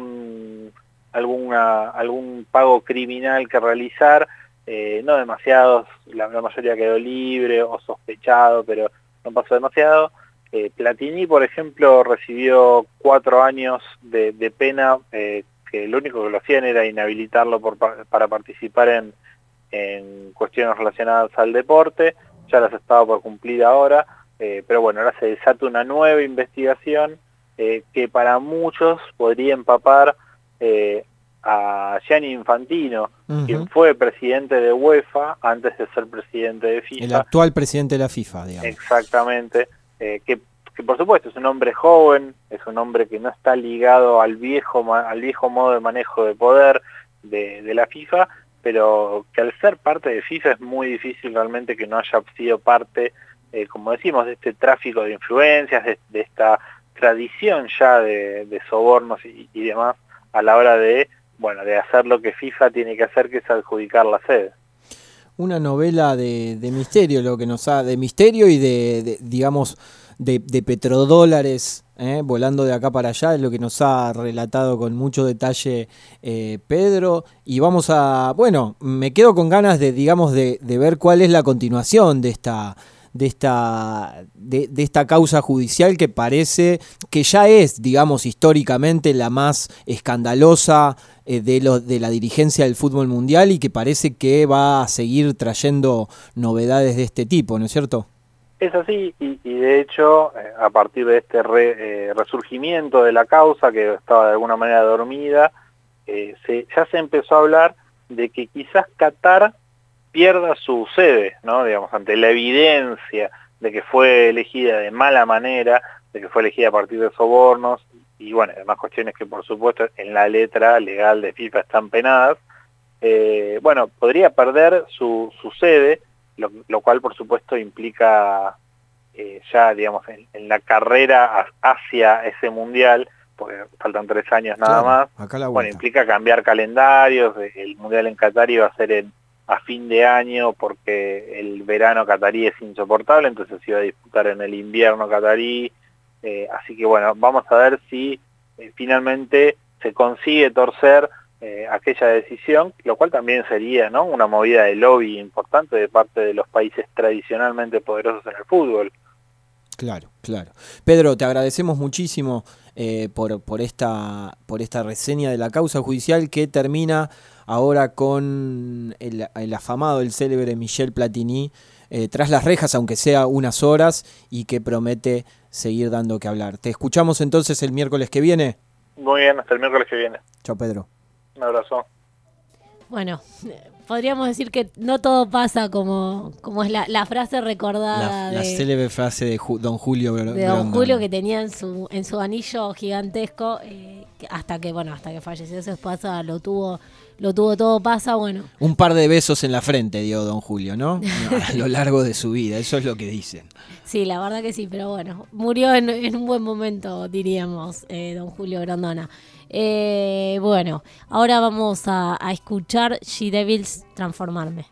algún pago criminal que realizar, no demasiados, la mayoría quedó libre o sospechado, pero no pasó demasiado. Platini, por ejemplo, recibió 4 años de pena, que lo único que lo hacían era inhabilitarlo para participar en cuestiones relacionadas al deporte. Ya las estaba por cumplir ahora, pero bueno, ahora se desata una nueva investigación que para muchos podría empapar a Gianni Infantino, quien fue presidente de UEFA antes de ser presidente de FIFA. El actual presidente de la FIFA, digamos. Exactamente. Que por supuesto es un hombre joven, es un hombre que no está ligado al viejo modo de manejo de poder de la FIFA, pero que al ser parte de FIFA es muy difícil realmente que no haya sido parte, como decimos, de este tráfico de influencias, de esta tradición ya de sobornos y demás a la hora de hacer lo que FIFA tiene que hacer, que es adjudicar la sede. Una novela de misterio, lo que nos ha de misterio y digamos de petrodólares volando de acá para allá, es lo que nos ha relatado con mucho detalle Pedro. Y vamos me quedo con ganas de ver cuál es la continuación de esta causa judicial, que parece que ya es, digamos, históricamente la más escandalosa de la dirigencia del fútbol mundial, y que parece que va a seguir trayendo novedades de este tipo, ¿no es cierto? Es así, y de hecho, a partir de este resurgimiento de la causa, que estaba de alguna manera dormida, ya se empezó a hablar de que quizás Qatar pierda su sede, ¿no? Digamos, ante la evidencia de que fue elegida de mala manera, de que fue elegida a partir de sobornos, y bueno, además cuestiones que por supuesto en la letra legal de FIFA están penadas, podría perder su sede, lo cual por supuesto implica ya, digamos, en la carrera hacia ese mundial, porque faltan 3 años nada más, implica cambiar calendarios. El mundial en Qatar iba a ser a fin de año porque el verano catarí es insoportable, entonces se iba a disputar en el invierno catarí, Así que bueno, vamos a ver si finalmente se consigue torcer aquella decisión, lo cual también sería, ¿no?, una movida de lobby importante de parte de los países tradicionalmente poderosos en el fútbol. Claro. Pedro, te agradecemos muchísimo por esta reseña de la causa judicial que termina ahora con el afamado, el célebre Michel Platini tras las rejas, aunque sea unas horas, y que promete seguir dando que hablar. Te escuchamos entonces el miércoles que viene. Muy bien, hasta el miércoles que viene. Chao, Pedro. Un abrazo. Bueno, podríamos decir que no todo pasa como es la frase recordada la célebre frase de Don Julio de Don Julio, que tenía en su anillo gigantesco, hasta que falleció su esposa, lo tuvo todo, pasa, bueno. Un par de besos en la frente dio Don Julio, ¿no? A lo largo de su vida, eso es lo que dicen. Sí, la verdad que sí, pero bueno, murió en un buen momento, diríamos, Don Julio Grondona. Bueno, ahora vamos a escuchar She Devils, Transformarme.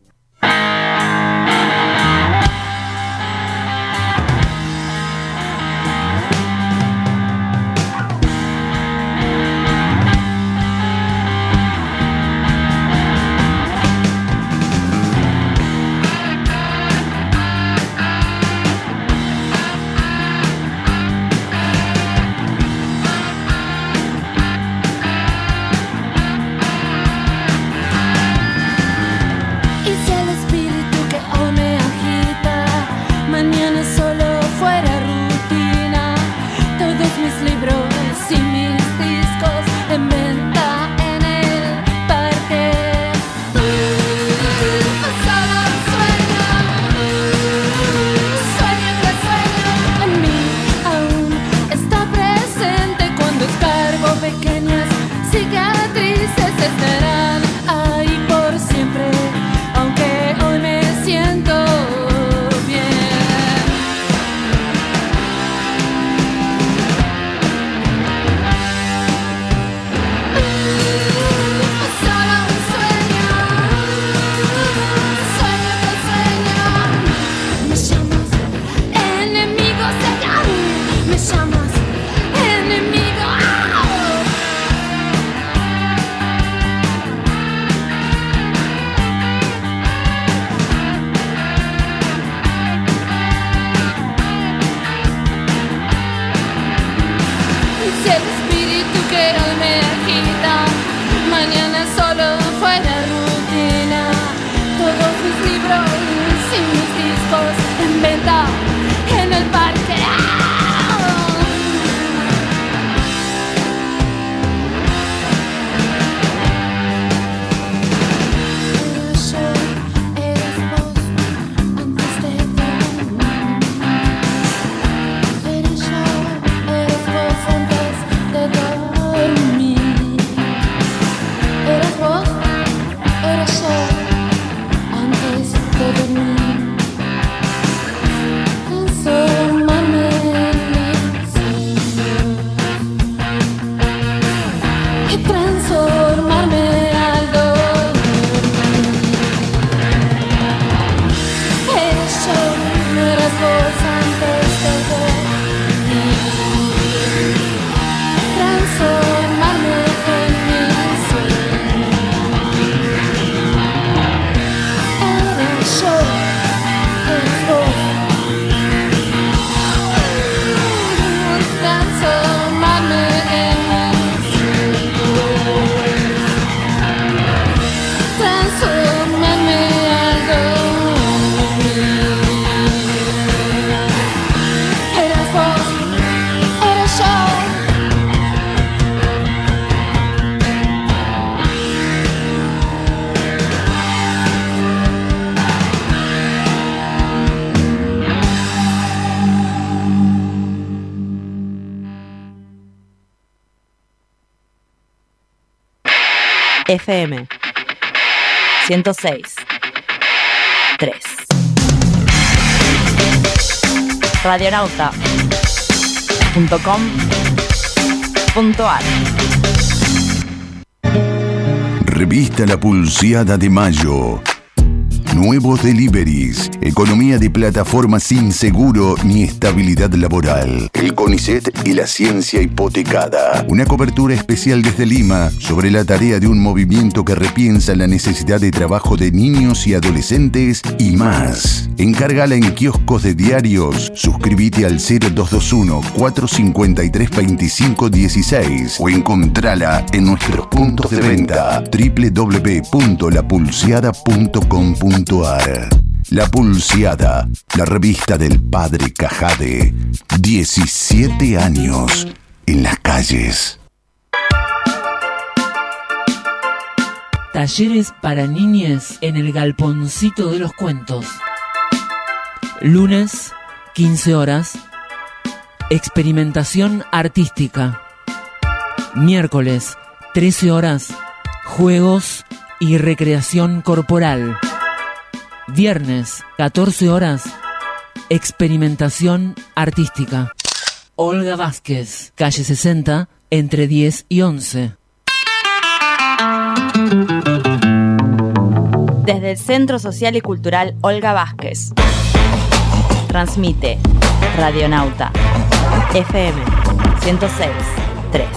FM 106.3 radionauta.com.ar. Revista La Pulseada de Mayo. Nuevos deliveries. Economía de plataforma sin seguro ni estabilidad laboral. El CONICET y la ciencia hipotecada. Una cobertura especial desde Lima sobre la tarea de un movimiento que repiensa la necesidad de trabajo de niños y adolescentes y más. Encárgala en kioscos de diarios. Suscríbete al 0221-453-2516 o encontrala en nuestros puntos de venta www.lapulseada.com.ar. La Pulseada, la revista del padre Cajade. 17 años en las calles. Talleres para niñes en el Galponcito de los Cuentos. Lunes, 15 horas. Experimentación artística. Miércoles, 13 horas. Juegos y recreación corporal. Viernes, 14 horas. Experimentación artística. Olga Vázquez, calle 60, entre 10 y 11. Desde el Centro Social y Cultural Olga Vázquez. Transmite Radionauta FM 106.3.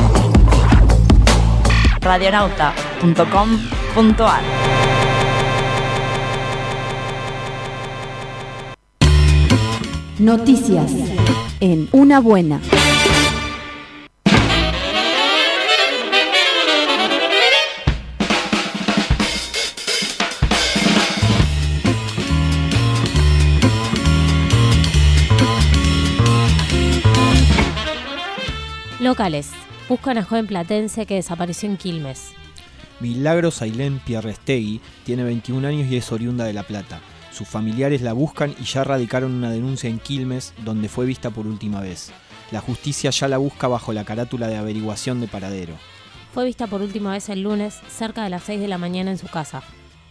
Radionauta.com.ar. Noticias en Una Buena. Locales. Buscan a joven platense que desapareció en Quilmes. Milagros Ailén Pierrestegui tiene 21 años y es oriunda de La Plata. Sus familiares la buscan y ya radicaron una denuncia en Quilmes, donde fue vista por última vez. La justicia ya la busca bajo la carátula de averiguación de paradero. Fue vista por última vez el lunes, cerca de las 6 de la mañana en su casa.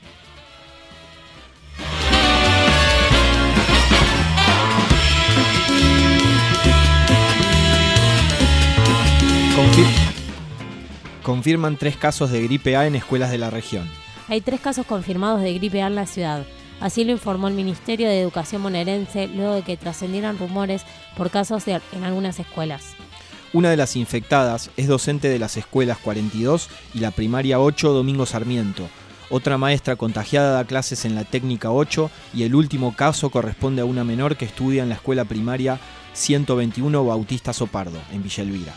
Confirman 3 casos de gripe A en escuelas de la región. Hay 3 casos confirmados de gripe A en la ciudad. Así lo informó el Ministerio de Educación bonaerense luego de que trascendieran rumores por casos en algunas escuelas. Una de las infectadas es docente de las escuelas 42 y la primaria 8 Domingo Sarmiento. Otra maestra contagiada da clases en la técnica 8 y el último caso corresponde a una menor que estudia en la escuela primaria 121 Bautista Sopardo, en Villa Elvira.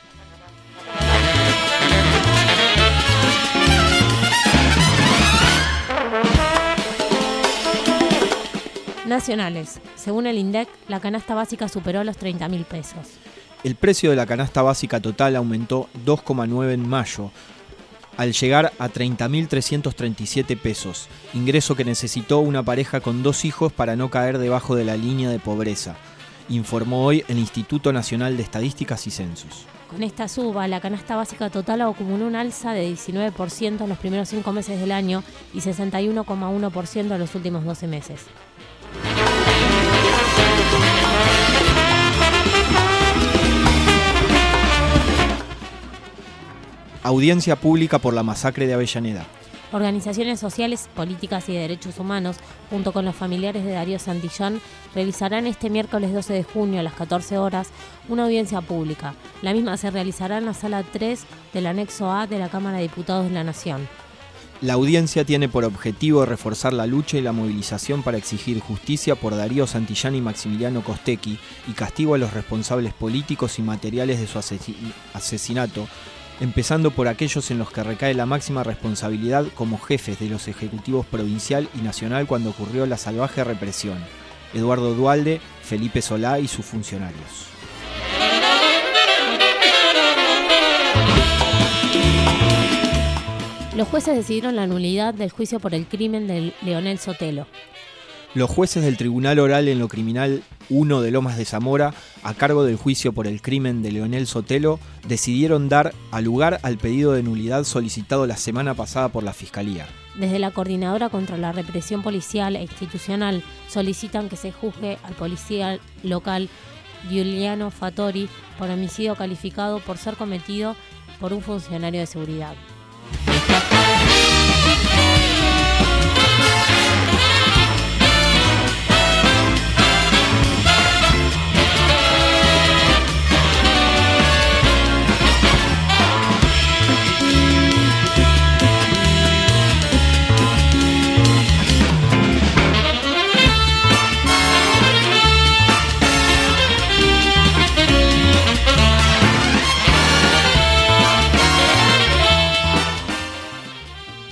Nacionales. Según el INDEC, la canasta básica superó los 30.000 pesos. El precio de la canasta básica total aumentó 2,9 en mayo, al llegar a 30.337 pesos, ingreso que necesitó una pareja con 2 hijos para no caer debajo de la línea de pobreza, informó hoy el Instituto Nacional de Estadísticas y Censos. Con esta suba, la canasta básica total acumuló un alza de 19% en los primeros 5 meses del año y 61,1% en los últimos 12 meses. Audiencia pública por la masacre de Avellaneda. Organizaciones sociales, políticas y de derechos humanos, junto con los familiares de Darío Santillán, realizarán este miércoles 12 de junio a las 14 horas una audiencia pública. La misma se realizará en la sala 3 del anexo A de la Cámara de Diputados de la Nación. La audiencia tiene por objetivo reforzar la lucha y la movilización para exigir justicia por Darío Santillán y Maximiliano Costecchi y castigo a los responsables políticos y materiales de su asesinato, empezando por aquellos en los que recae la máxima responsabilidad como jefes de los ejecutivos provincial y nacional cuando ocurrió la salvaje represión: Eduardo Duhalde, Felipe Solá y sus funcionarios. Los jueces decidieron la nulidad del juicio por el crimen de Leonel Sotelo. Los jueces del Tribunal Oral en lo Criminal 1 de Lomas de Zamora, a cargo del juicio por el crimen de Leonel Sotelo, decidieron dar lugar al pedido de nulidad solicitado la semana pasada por la Fiscalía. Desde la Coordinadora contra la Represión Policial e Institucional solicitan que se juzgue al policía local Giuliano Fattori por homicidio calificado por ser cometido por un funcionario de seguridad.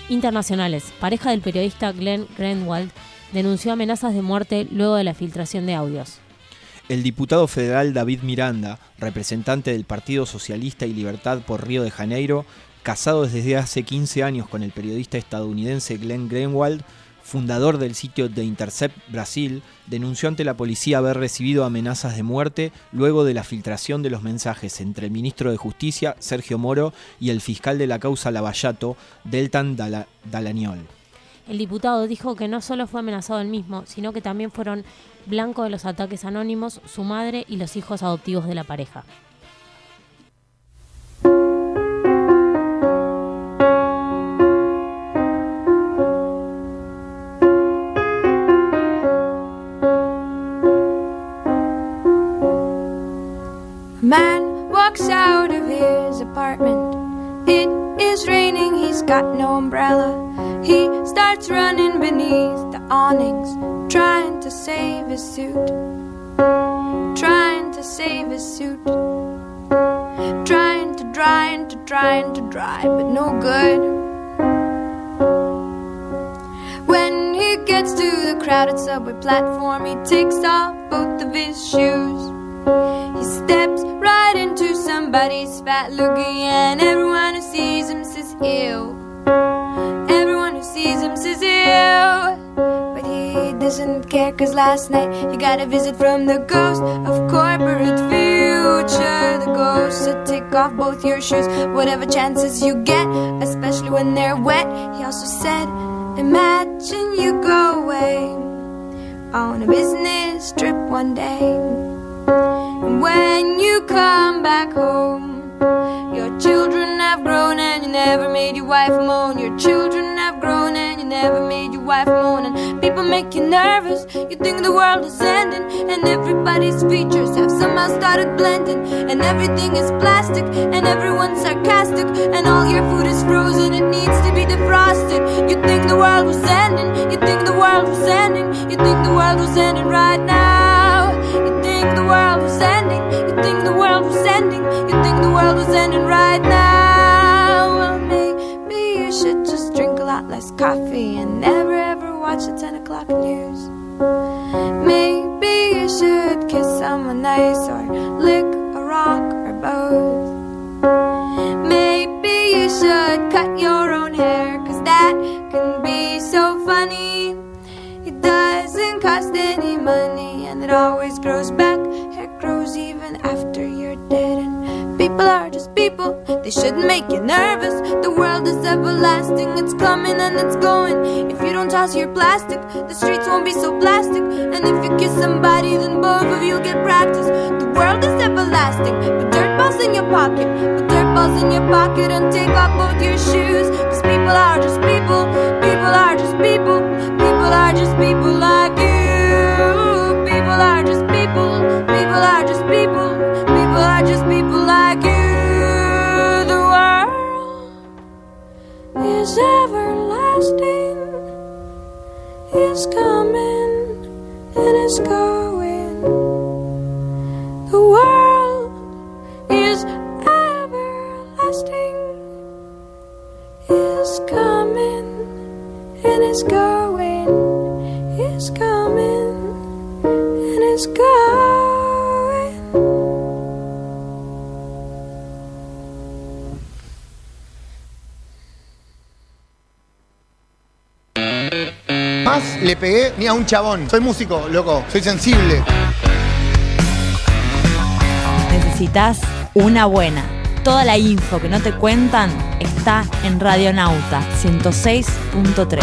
internacionales. Pareja del periodista Glenn Greenwald denunció amenazas de muerte luego de la filtración de audios. El diputado federal David Miranda, representante del Partido Socialista y Libertad por Río de Janeiro, casado desde hace 15 años con el periodista estadounidense Glenn Greenwald, fundador del sitio The Intercept Brasil, denunció ante la policía haber recibido amenazas de muerte luego de la filtración de los mensajes entre el ministro de Justicia, Sergio Moro, y el fiscal de la causa Lavallato, Deltan Dallagnol. El diputado dijo que no solo fue amenazado él mismo, sino que también fueron blanco de los ataques anónimos su madre y los hijos adoptivos de la pareja. Man walks out of his apartment. It is raining, he's got no umbrella. He starts running beneath the awnings, trying to save his suit. Trying to save his suit. Trying to dry, but no good. When he gets to the crowded subway platform, he takes off both of his shoes. He steps right into somebody's fat looking, and everyone who sees him says ew. Everyone who sees him says ew. But he doesn't care, cause last night he got a visit from the ghost of corporate future. The ghost said take off both your shoes, whatever chances you get, especially when they're wet. He also said, imagine you go away on a business trip one day. And when you come back home, your children have grown and you never made your wife moan. Your children have grown and you never made your wife moan. And people make you nervous, you think the world is ending, and everybody's features have somehow started blending. And everything is plastic and everyone's sarcastic, and all your food is frozen, it needs to be defrosted. You think the world was ending, you think the world was ending, you think the world was ending right now. You think the world was ending, you think the world was ending, you think the world was ending right now. Well, maybe you should just drink a lot less coffee and never ever watch the 10 o'clock news. Maybe you should kiss someone nice or lick a rock or both. Maybe you should cut your own hair, cause that can be so funny. It doesn't cost any money and it always grows back. Hair grows even after you're dead. And people are just people, they shouldn't make you nervous. The world is everlasting, it's coming and it's going. If you don't toss your plastic, the streets won't be so plastic. And if you kiss somebody, then both of you'll get practice. The world is everlasting, put dirt balls in your pocket, put dirt balls in your pocket and take off both your shoes. Cause people are just people, people are just people, people are just people like you. People are just people, people are just people, people are just people like you. The world is everlasting, is coming and is going. The world is everlasting, is coming and is going, is coming and is going. Más le pegué ni a un chabón. Soy músico, loco, soy sensible. Necesitas una buena. Toda la info que no te cuentan está en Radionauta 106.3.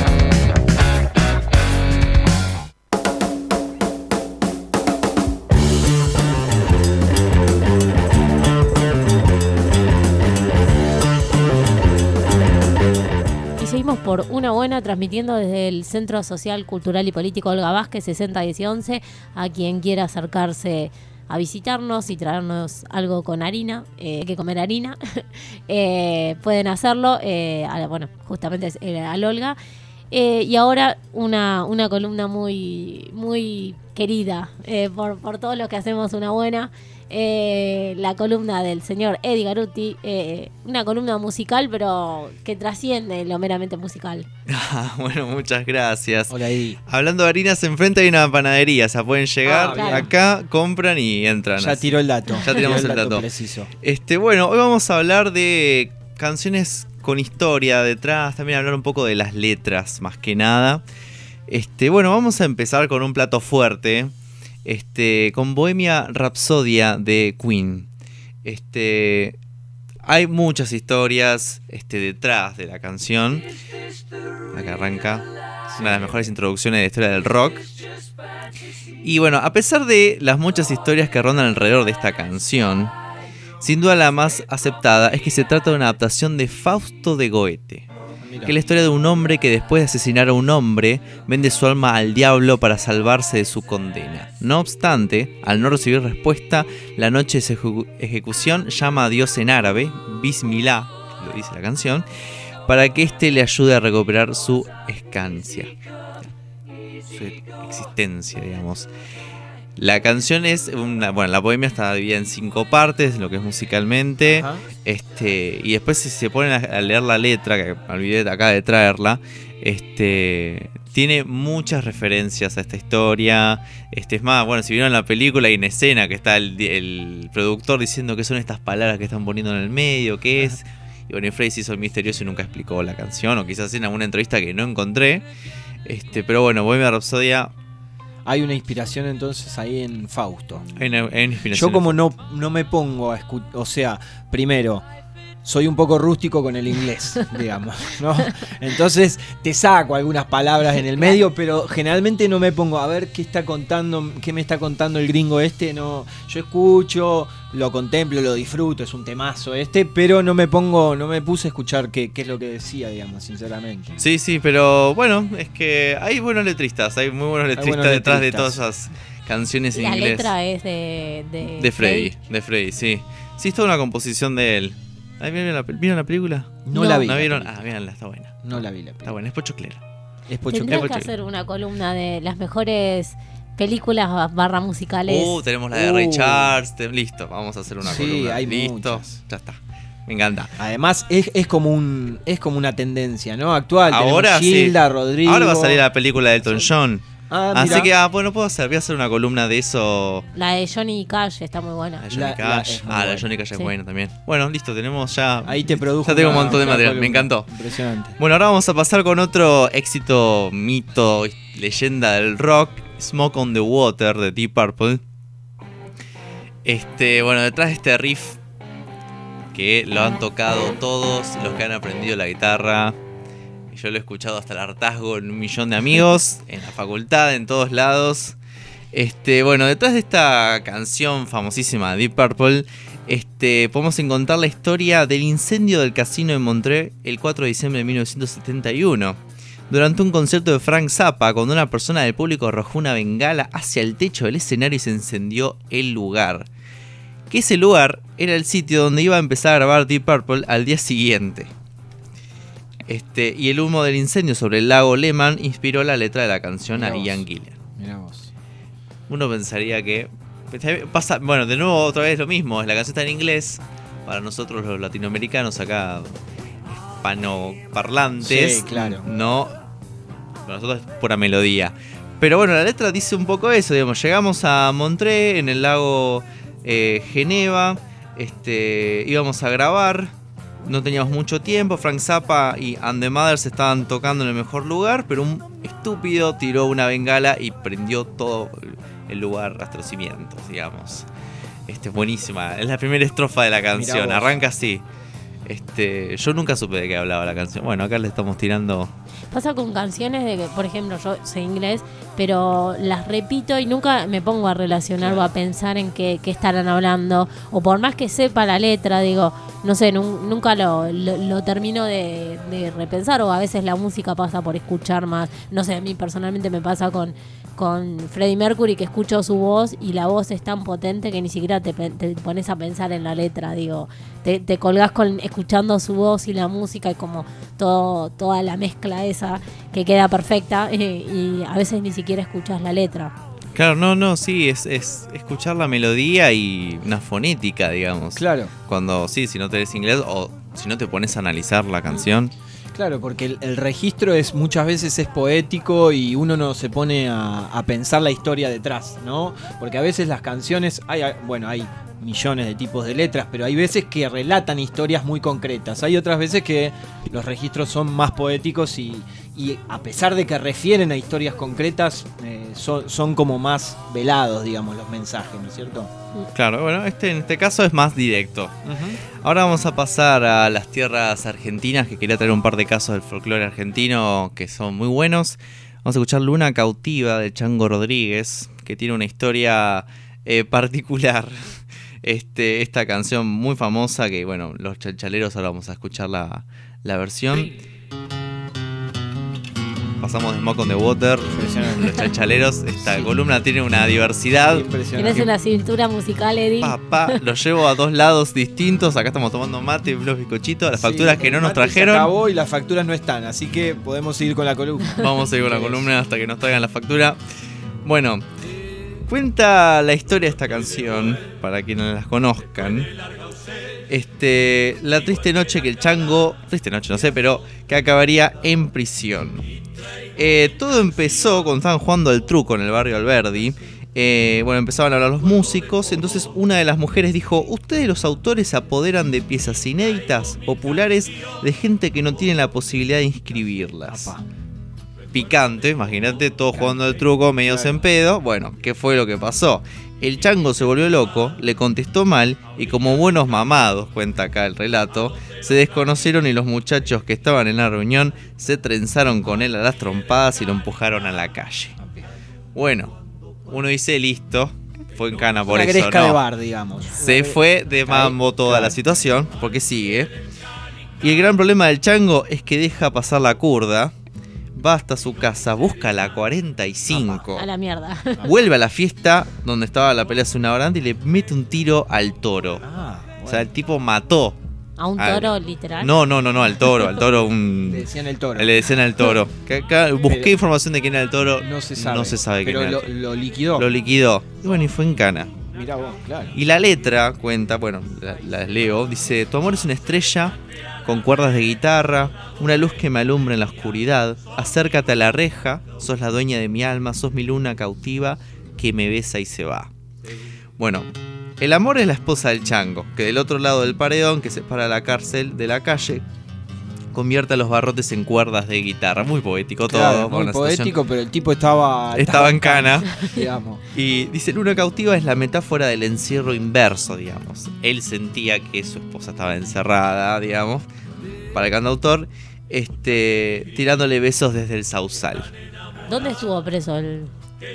Por una buena, transmitiendo desde el Centro Social, Cultural y Político Olga Vázquez, 60 10 y 11, a quien quiera acercarse a visitarnos y traernos algo con harina, que comer harina, pueden hacerlo, bueno, justamente al Olga. Y ahora una columna muy, muy querida por todos los que hacemos una buena, la columna del señor Eddie Garuti, una columna musical, pero que trasciende lo meramente musical. Bueno, muchas gracias. Hola, Eddie. Hablando de harinas, enfrente hay una panadería, o sea, pueden llegar claro. acá, compran y entran. Ya tiró el dato. Ya tiramos el dato. Preciso. Bueno, hoy vamos a hablar de canciones con historia detrás, también hablar un poco de las letras, más que nada. Bueno, vamos a empezar con un plato fuerte. Con Bohemia Rhapsodia de Queen. Hay muchas historias detrás de la canción. La que arranca. Una de las mejores introducciones de la historia del rock. Y bueno, a pesar de las muchas historias que rondan alrededor de esta canción, sin duda la más aceptada es que se trata de una adaptación de Fausto de Goethe. Que es la historia de un hombre que después de asesinar a un hombre vende su alma al diablo para salvarse de su condena. No obstante, al no recibir respuesta, la noche de su ejecución llama a Dios en árabe, Bismillah, lo dice la canción, para que éste le ayude a recuperar su escancia, su existencia, digamos. La canción es la bohemia está dividida en 5 partes, lo que es musicalmente. Ajá. Y después si se ponen a leer la letra, que me olvidé acá de traerla, tiene muchas referencias a esta historia. Es más, bueno, si vieron la película hay una escena que está el productor diciendo qué son estas palabras que están poniendo en el medio, qué es. Y bueno, Frey se hizo el misterioso y nunca explicó la canción, o quizás en alguna entrevista que no encontré. Pero bueno, Bohemia Rhapsodia. Hay una inspiración entonces ahí en Fausto. Hay una inspiración. Yo como no me pongo a escuchar, o sea, primero, soy un poco rústico con el inglés, digamos, ¿no? Entonces te saco algunas palabras en el medio, pero generalmente no me pongo a ver qué me está contando el gringo no. Yo escucho, lo contemplo, lo disfruto, es un temazo pero no me puse a escuchar qué es lo que decía, digamos, sinceramente. Sí, pero bueno, es que hay buenos letristas, hay muy buenos letristas detrás de todas esas canciones en inglés. La letra es de Freddy, sí. Sí, es toda una composición de él. ¿Vieron la película? No la vi. ¿No vieron? Véanla, está buena. No la vi la película. Está buena, es pochoclera. Tendrías que hacer una columna de las mejores películas / musicales. Tenemos la de Ray Charles. Listo, vamos a hacer una columna. Sí, hay listo, muchas. Ya está. Me encanta. Además, es como una tendencia, ¿no? Actual. Ahora Gilda, Rodrigo. Ahora va a salir la película de Elton John. Así que, voy a hacer una columna de eso. La de Johnny Cash está muy buena. La de Johnny Cash. La de Johnny Cash es buena también. Bueno, listo, tenemos ya. Ahí te produjo. Ya tengo un montón de material, columna. Me encantó. Impresionante. Bueno, ahora vamos a pasar con otro éxito, mito, leyenda del rock: Smoke on the Water de Deep Purple. Detrás de este riff que lo han tocado todos los que han aprendido la guitarra. Yo lo he escuchado hasta el hartazgo en 1.000.000 de amigos, en la facultad, en todos lados. Detrás de esta canción famosísima de Deep Purple, podemos encontrar la historia del incendio del casino de Montreux el 4 de diciembre de 1971. Durante un concierto de Frank Zappa, cuando una persona del público arrojó una bengala hacia el techo del escenario y se encendió el lugar. Que ese lugar era el sitio donde iba a empezar a grabar Deep Purple al día siguiente. Y el humo del incendio sobre el lago Lehman inspiró la letra de la canción a Ian Gillan. Mirá vos. Uno pensaría que pasa, de nuevo otra vez lo mismo, la canción está en inglés. Para nosotros los latinoamericanos acá hispanoparlantes, sí, claro. No, para nosotros es pura melodía. Pero la letra dice un poco eso, digamos, llegamos a Montreux en el lago Geneva, íbamos a grabar. No teníamos mucho tiempo, Frank Zappa y And the Mothers estaban tocando en el mejor lugar, pero un estúpido tiró una bengala y prendió todo el lugar hasta los cimientos, digamos. Es buenísima, es la primera estrofa de la canción, arranca así. Yo nunca supe de qué hablaba la canción. Bueno, acá le estamos tirando. Pasa con canciones de que, por ejemplo, yo sé inglés, pero las repito y nunca me pongo a relacionar o a pensar en qué estarán hablando. O por más que sepa la letra, digo, no sé, nunca lo termino de repensar. O a veces la música pasa por escuchar más. No sé, a mí personalmente me pasa con Freddie Mercury, que escucho su voz y la voz es tan potente que ni siquiera te pones a pensar en la letra. Digo, te colgás escuchando su voz y la música y como toda la mezcla esa que queda perfecta, y a veces ni siquiera escuchas la letra. Claro, no, sí, es escuchar la melodía y una fonética, digamos. Claro. Cuando, sí, si no te lees inglés o si no te pones a analizar la canción. Claro, porque el registro muchas veces es poético y uno no se pone a pensar la historia detrás, ¿no? Porque a veces las canciones, hay millones de tipos de letras, pero hay veces que relatan historias muy concretas. Hay otras veces que los registros son más poéticos y a pesar de que refieren a historias concretas, son como más velados, digamos, los mensajes, ¿no es cierto? Claro, bueno, en este caso es más directo. Ahora vamos a pasar a las tierras argentinas, que quería traer un par de casos del folclore argentino que son muy buenos. Vamos a escuchar Luna Cautiva de Chango Rodríguez, que tiene una historia particular. Esta canción muy famosa que, bueno, los chalchaleros, ahora vamos a escuchar la versión. Pasamos de Smoke on the Water, los chalchaleros. Esta columna tiene una diversidad. Tienes una cintura musical, Eddie. Lo llevo a 2 lados distintos. Acá estamos tomando mate, unos bizcochitos. Las facturas que no nos trajeron. Se acabó y las facturas no están, así que podemos seguir con la columna. Vamos a seguir con la columna hasta que nos traigan la factura. Bueno, cuenta la historia de esta canción, para quienes las conozcan. La triste noche que el chango, triste noche no sé, pero que acabaría en prisión. Todo empezó cuando estaban jugando al truco en el barrio Alberdi. Empezaban a hablar los músicos. Entonces una de las mujeres dijo: ustedes los autores se apoderan de piezas inéditas, populares, de gente que no tiene la posibilidad de inscribirlas. Apa. Picante, imagínate, todos jugando al truco, medios en pedo. Bueno, ¿qué fue lo que pasó? El chango se volvió loco, le contestó mal y como buenos mamados, cuenta acá el relato, se desconocieron y los muchachos que estaban en la reunión se trenzaron con él a las trompadas y lo empujaron a la calle. Bueno, uno dice listo, fue en cana por una eso, gresca ¿no? De bar, digamos. Se fue de mambo toda la situación, porque sigue. Y el gran problema del chango es que deja pasar la curda. Va hasta su casa, busca la 45. A la mierda. Vuelve a la fiesta donde estaba la pelea hace una hora antes y le mete un tiro al toro. Bueno. O sea, el tipo mató. ¿A un toro literal? No, al toro. Al toro Le decían el toro. Le decían al toro. Acá busqué información de quién era el toro. No se sabe quién era. Pero lo liquidó. Lo liquidó. Y bueno, y fue en cana. Mirá vos, claro. Y la letra cuenta, bueno, la leo, dice: tu amor es una estrella con cuerdas de guitarra, una luz que me alumbra en la oscuridad, acércate a la reja, sos la dueña de mi alma, sos mi luna cautiva que me besa y se va. Bueno, el amor es la esposa del chango, que del otro lado del paredón que separa la cárcel de la calle, convierte a los barrotes en cuerdas de guitarra. Muy poético todo. Muy poético, pero el tipo estaba en cana. Digamos. Y dice, luna cautiva es la metáfora del encierro inverso, digamos. Él sentía que su esposa estaba encerrada, digamos, para el cantautor, tirándole besos desde el sausal. ¿Dónde estuvo preso el...?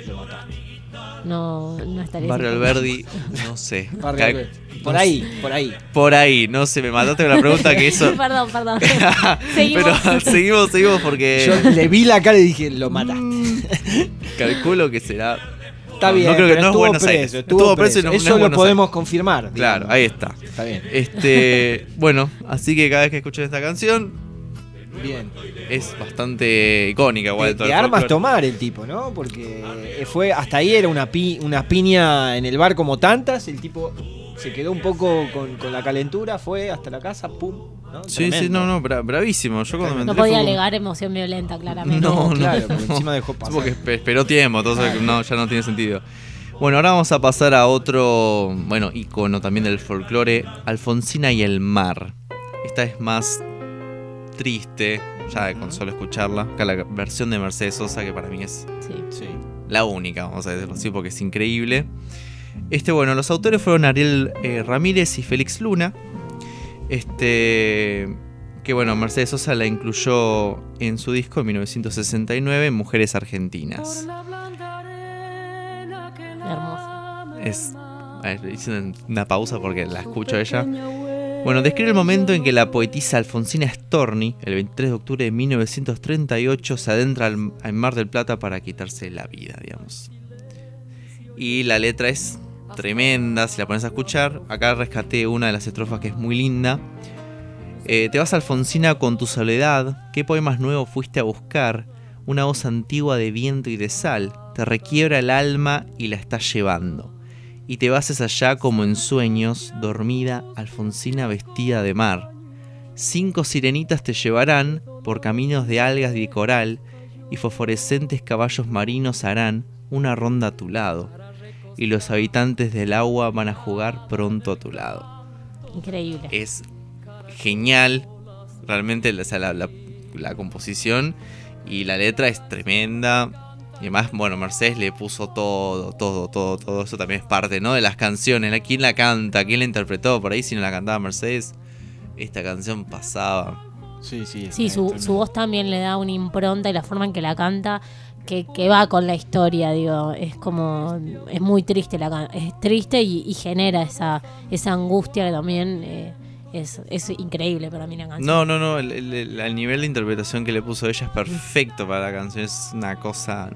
No estaría... Barrio Alberdi, no sé. Por ahí, no sé, me mataste con la pregunta que eso... Perdón. Seguimos. Pero seguimos porque... Yo le vi la cara y dije, lo mataste. Calculo que será... Está bien, no creo que pero no es estuvo Buenos preso, Aires. Estuvo preso. Y no Eso es lo podemos confirmar. Claro, digamos. ahí está. Está bien. Bueno, así que cada vez que escuchen esta canción... Bien. Es bastante icónica igual. De armas tomar el tipo, ¿no? Porque fue hasta ahí era una piña en el bar como tantas. El tipo se quedó un poco con la calentura, fue hasta la casa, pum. ¿no? Sí, bravísimo. Yo cuando me no podía alegar emoción violenta, claramente. No, claro, porque encima dejó pasar. Porque esperó tiempo, entonces ya no tiene sentido. Bueno, ahora vamos a pasar a otro, ícono también del folclore, Alfonsina y el mar. Esta es más triste, ya con solo escucharla. Acá la versión de Mercedes Sosa, que para mí es la única, vamos a decirlo así, porque es increíble. Los autores fueron Ariel Ramírez y Félix Luna. Que Mercedes Sosa la incluyó en su disco en 1969, Mujeres Argentinas. Hermoso. Hice una pausa porque la escucho a ella. Bueno, describe el momento en que la poetisa Alfonsina Storni, el 23 de octubre de 1938, se adentra al Mar del Plata para quitarse la vida, digamos. Y la letra es tremenda, si la pones a escuchar. Acá rescaté una de las estrofas que es muy linda. Te vas, Alfonsina, con tu soledad. ¿Qué poemas nuevos fuiste a buscar? una voz antigua de viento y de sal, te requiebra el alma y la está llevando. Y te vas allá como en sueños, dormida Alfonsina vestida de mar. 5 sirenitas te llevarán por caminos de algas y de coral, y fosforescentes caballos marinos harán una ronda a tu lado, y los habitantes del agua van a jugar pronto a tu lado. Increíble. Es genial, realmente, o sea, la composición y la letra es tremenda. Y además, bueno, Mercedes le puso todo eso también es parte, ¿no? De las canciones, quién la canta, quién la interpretó, por ahí si no la cantaba Mercedes, esta canción pasaba. Sí, su voz también le da una impronta y la forma en que la canta que va con la historia, digo, es como, es muy triste, es triste y genera esa angustia que también es increíble para mí la canción. No, el nivel de interpretación que le puso ella es perfecto para la canción, es una cosa,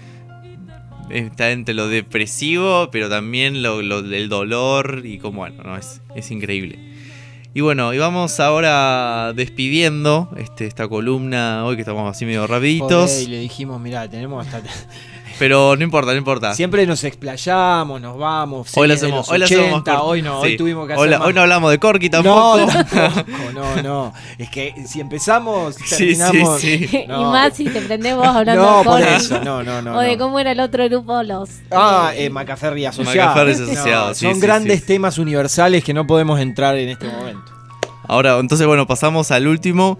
está entre lo depresivo, pero también lo del dolor y como, bueno, no, es increíble. Y bueno, y vamos ahora despidiendo esta columna hoy que estamos así medio rapiditos. Y le dijimos, mirá, tenemos hasta... Pero no importa. Siempre nos explayamos, nos vamos. Hoy lo hacemos, hoy no, hoy tuvimos que hacer hoy no hablamos de Corky tampoco. No. Es que si empezamos, terminamos. Sí. No. Y más si te prendemos hablando de Corky. Por eso, no. O de cómo era el otro grupo, los... Macaferri Asociados. Son grandes temas universales que no podemos entrar en este momento. Ahora, entonces, bueno, pasamos al último.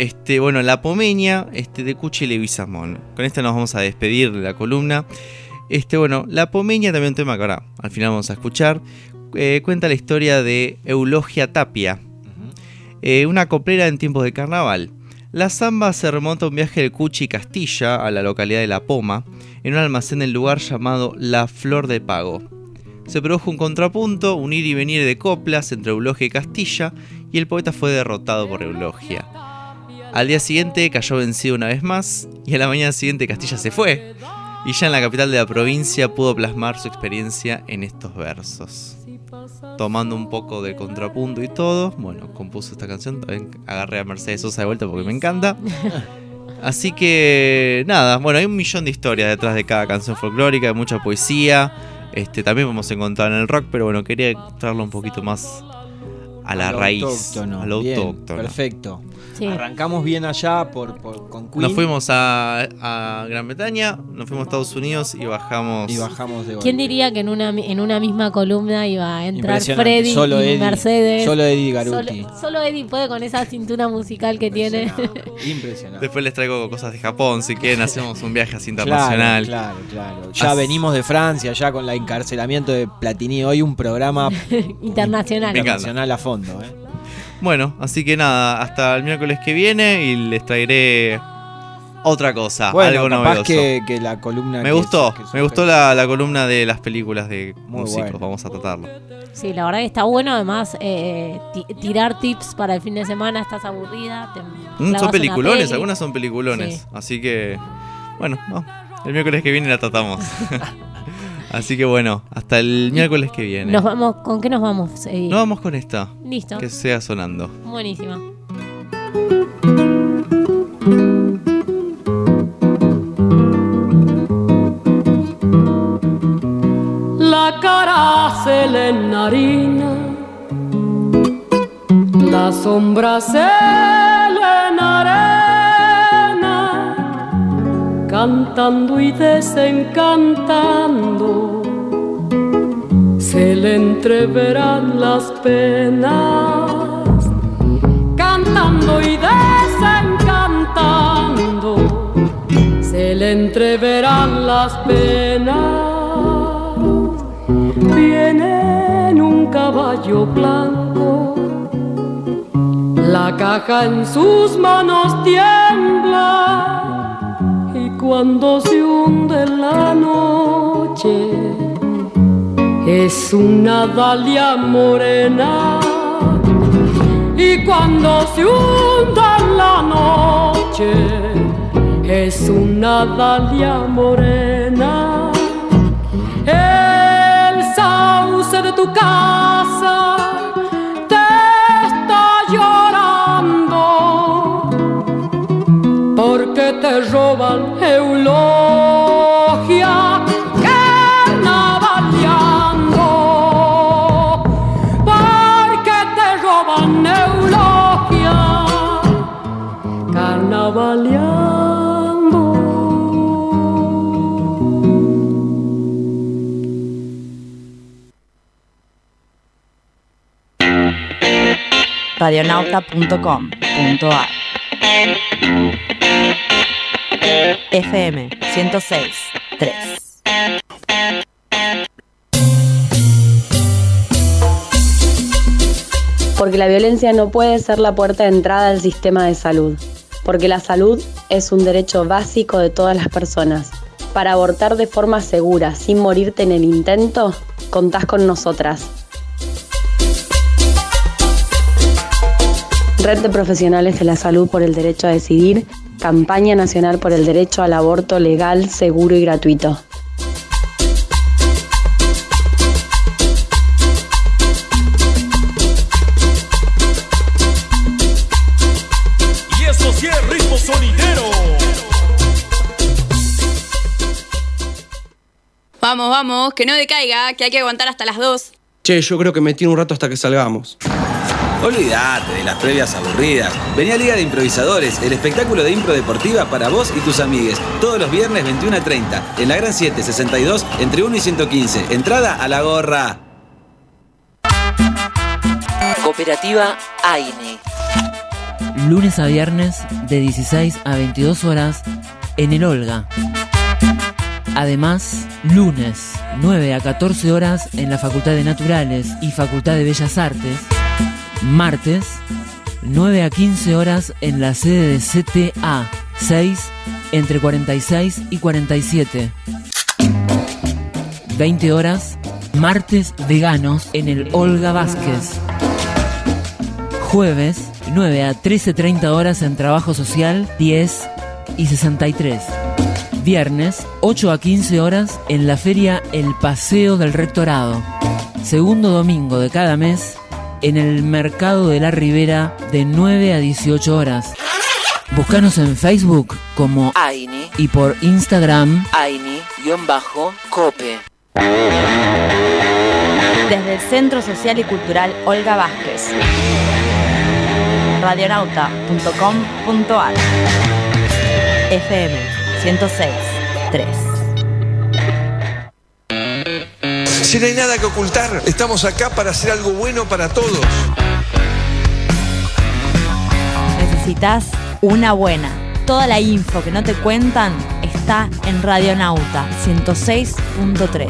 La Pomeña de Cuchi Leguizamón. Con esta nos vamos a despedir de la columna. La Pomeña, también un tema que ahora al final vamos a escuchar. Cuenta la historia de Eulogia Tapia, una coplera en tiempos de carnaval. La samba se remonta a un viaje del Cuchi Castilla a la localidad de La Poma, en un almacén del lugar llamado La Flor de Pago. Se produjo un contrapunto, un ir y venir de coplas entre Eulogia y Castilla, y el poeta fue derrotado por Eulogia. Al día siguiente cayó vencido una vez más, y a la mañana siguiente Castilla se fue, y ya en la capital de la provincia pudo plasmar su experiencia en estos versos. Tomando un poco de contrapunto y todo, bueno, compuso esta canción, también agarré a Mercedes Sosa de vuelta porque me encanta. Así que nada, bueno, hay un millón de historias detrás de cada canción folclórica, hay mucha poesía, también vamos a encontrar en el rock, pero bueno, quería traerlo un poquito más a la raíz, a lo autóctono. Perfecto. Sí. Arrancamos bien allá con Queen. Nos fuimos a Gran Bretaña, nos fuimos a Estados Unidos y bajamos de vuelta. ¿Quién diría que en una misma columna iba a entrar Freddy y Mercedes? Solo Eddie Garuti. Solo Eddie puede con esa cintura musical que tiene. Impresionante. Después les traigo cosas de Japón, si quieren hacemos un viaje así internacional. Claro. Ya venimos de Francia, ya con el encarcelamiento de Platini. Hoy un programa internacional a fondo. Bueno, así que nada, hasta el miércoles que viene y les traeré otra cosa, algo novedoso. Que la columna me gustó la columna de las películas de músicos, vamos a tratarlo. Sí, la verdad que está bueno, además tirar tips para el fin de semana, estás aburrida. Son peliculones, algunas son peliculones, sí. Así que, bueno, el miércoles que viene la tratamos. Así que bueno, hasta el miércoles que viene. ¿Con qué nos vamos? Nos vamos con esta. Listo. Que sea sonando. Buenísima. La cara se le enharina, la sombra se le enarena, cantando y desencantando, se le entreverán las penas, cantando y desencantando, se le entreverán las penas. Viene en un caballo blanco, la caja en sus manos tiembla, y cuando se hunde la noche es una dalia morena, y cuando se hunde la noche es una dalia morena. El sauce de tu casa te está llorando, porque porque te roban eulogia, carnavaleando, porque te roban eulogia, carnavaleando. Radionauta.com.ar FM 106.3. Porque la violencia no puede ser la puerta de entrada al sistema de salud. Porque la salud es un derecho básico de todas las personas. Para abortar de forma segura, sin morirte en el intento, contás con nosotras. Red de Profesionales de la Salud por el Derecho a Decidir, Campaña Nacional por el Derecho al Aborto Legal, Seguro y Gratuito. Y eso sí es ritmo sonidero. Vamos, vamos, que no decaiga, que hay que aguantar hasta las 2. Che, yo creo que me tiro un rato hasta que salgamos. Olvídate de las previas aburridas. Vení a Liga de Improvisadores, el espectáculo de impro deportiva para vos y tus amigues. Todos los viernes 21 a 30, en la Gran 7, 62, entre 1 y 115. Entrada a la gorra. Cooperativa AINE. Lunes a viernes de 16 a 22 horas en el Olga. Además, lunes 9 a 14 horas en la Facultad de Naturales y Facultad de Bellas Artes. Martes, 9 a 15 horas en la sede de CTA 6, entre 46 y 47. 20 horas, martes veganos en el Olga Vázquez. Jueves, 9 a 13:30 horas en Trabajo Social 10 y 63. Viernes, 8 a 15 horas en la feria El Paseo del Rectorado. Segundo domingo de cada mes, en el Mercado de la Ribera de 9 a 18 horas. Búscanos en Facebook como AINE y por Instagram AINE_COPE. Desde el Centro Social y Cultural Olga Vázquez. Radionauta.com.ar FM 106.3. Si no hay nada que ocultar, estamos acá para hacer algo bueno para todos. Necesitas una buena. Toda la info que no te cuentan está en Radionauta 106.3.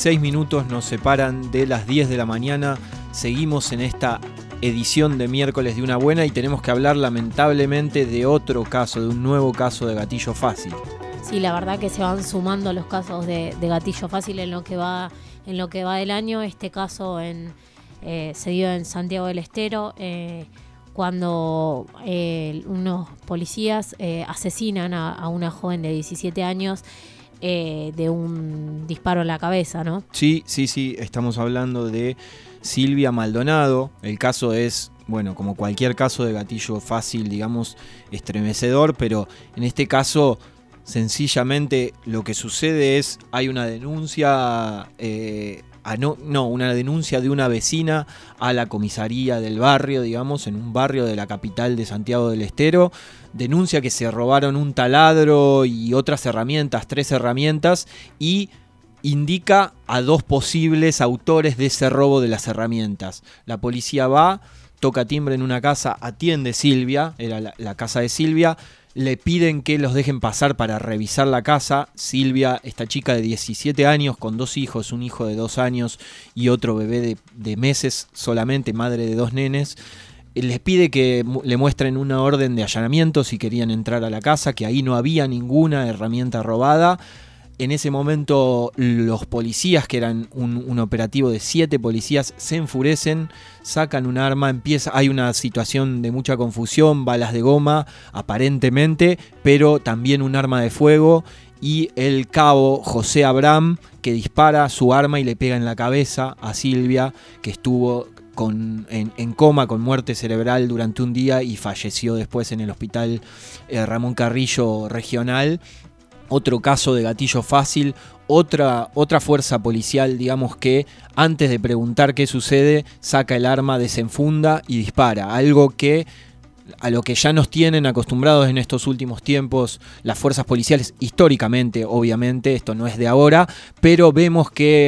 16 minutos nos separan de las 10 de la mañana. Seguimos en esta edición de miércoles de Una Buena y tenemos que hablar lamentablemente de otro caso, de un nuevo caso de gatillo fácil. Sí, la verdad que se van sumando los casos de gatillo fácil en lo que va del año. Este caso se dio en Santiago del Estero, cuando unos policías asesinan a una joven de 17 años de un disparo en la cabeza, ¿no? Sí, estamos hablando de Silvia Maldonado. El caso es, bueno, como cualquier caso de gatillo fácil, digamos, estremecedor, pero en este caso, sencillamente, lo que sucede es, hay una denuncia, una denuncia de una vecina a la comisaría del barrio, digamos, en un barrio de la capital de Santiago del Estero. Denuncia que se robaron un taladro y otras herramientas, 3 herramientas, y indica a 2 posibles autores de ese robo de las herramientas. La policía va, toca timbre en una casa, atiende Silvia, era la casa de Silvia, le piden que los dejen pasar para revisar la casa. Silvia, esta chica de 17 años con 2 hijos, un hijo de 2 años y otro bebé de meses solamente, madre de 2 nenes, les pide que le muestren una orden de allanamiento si querían entrar a la casa, que ahí no había ninguna herramienta robada. En ese momento los policías, que eran un operativo de 7 policías, se enfurecen, sacan un arma, hay una situación de mucha confusión, balas de goma aparentemente, pero también un arma de fuego, y el cabo José Abraham, que dispara su arma y le pega en la cabeza a Silvia, que estuvo en coma con muerte cerebral durante un día y falleció después en el hospital Ramón Carrillo Regional. Otro caso de gatillo fácil, otra fuerza policial, digamos, que antes de preguntar qué sucede, saca el arma, desenfunda y dispara. Algo que a lo que ya nos tienen acostumbrados en estos últimos tiempos las fuerzas policiales, históricamente, obviamente, esto no es de ahora, pero vemos que,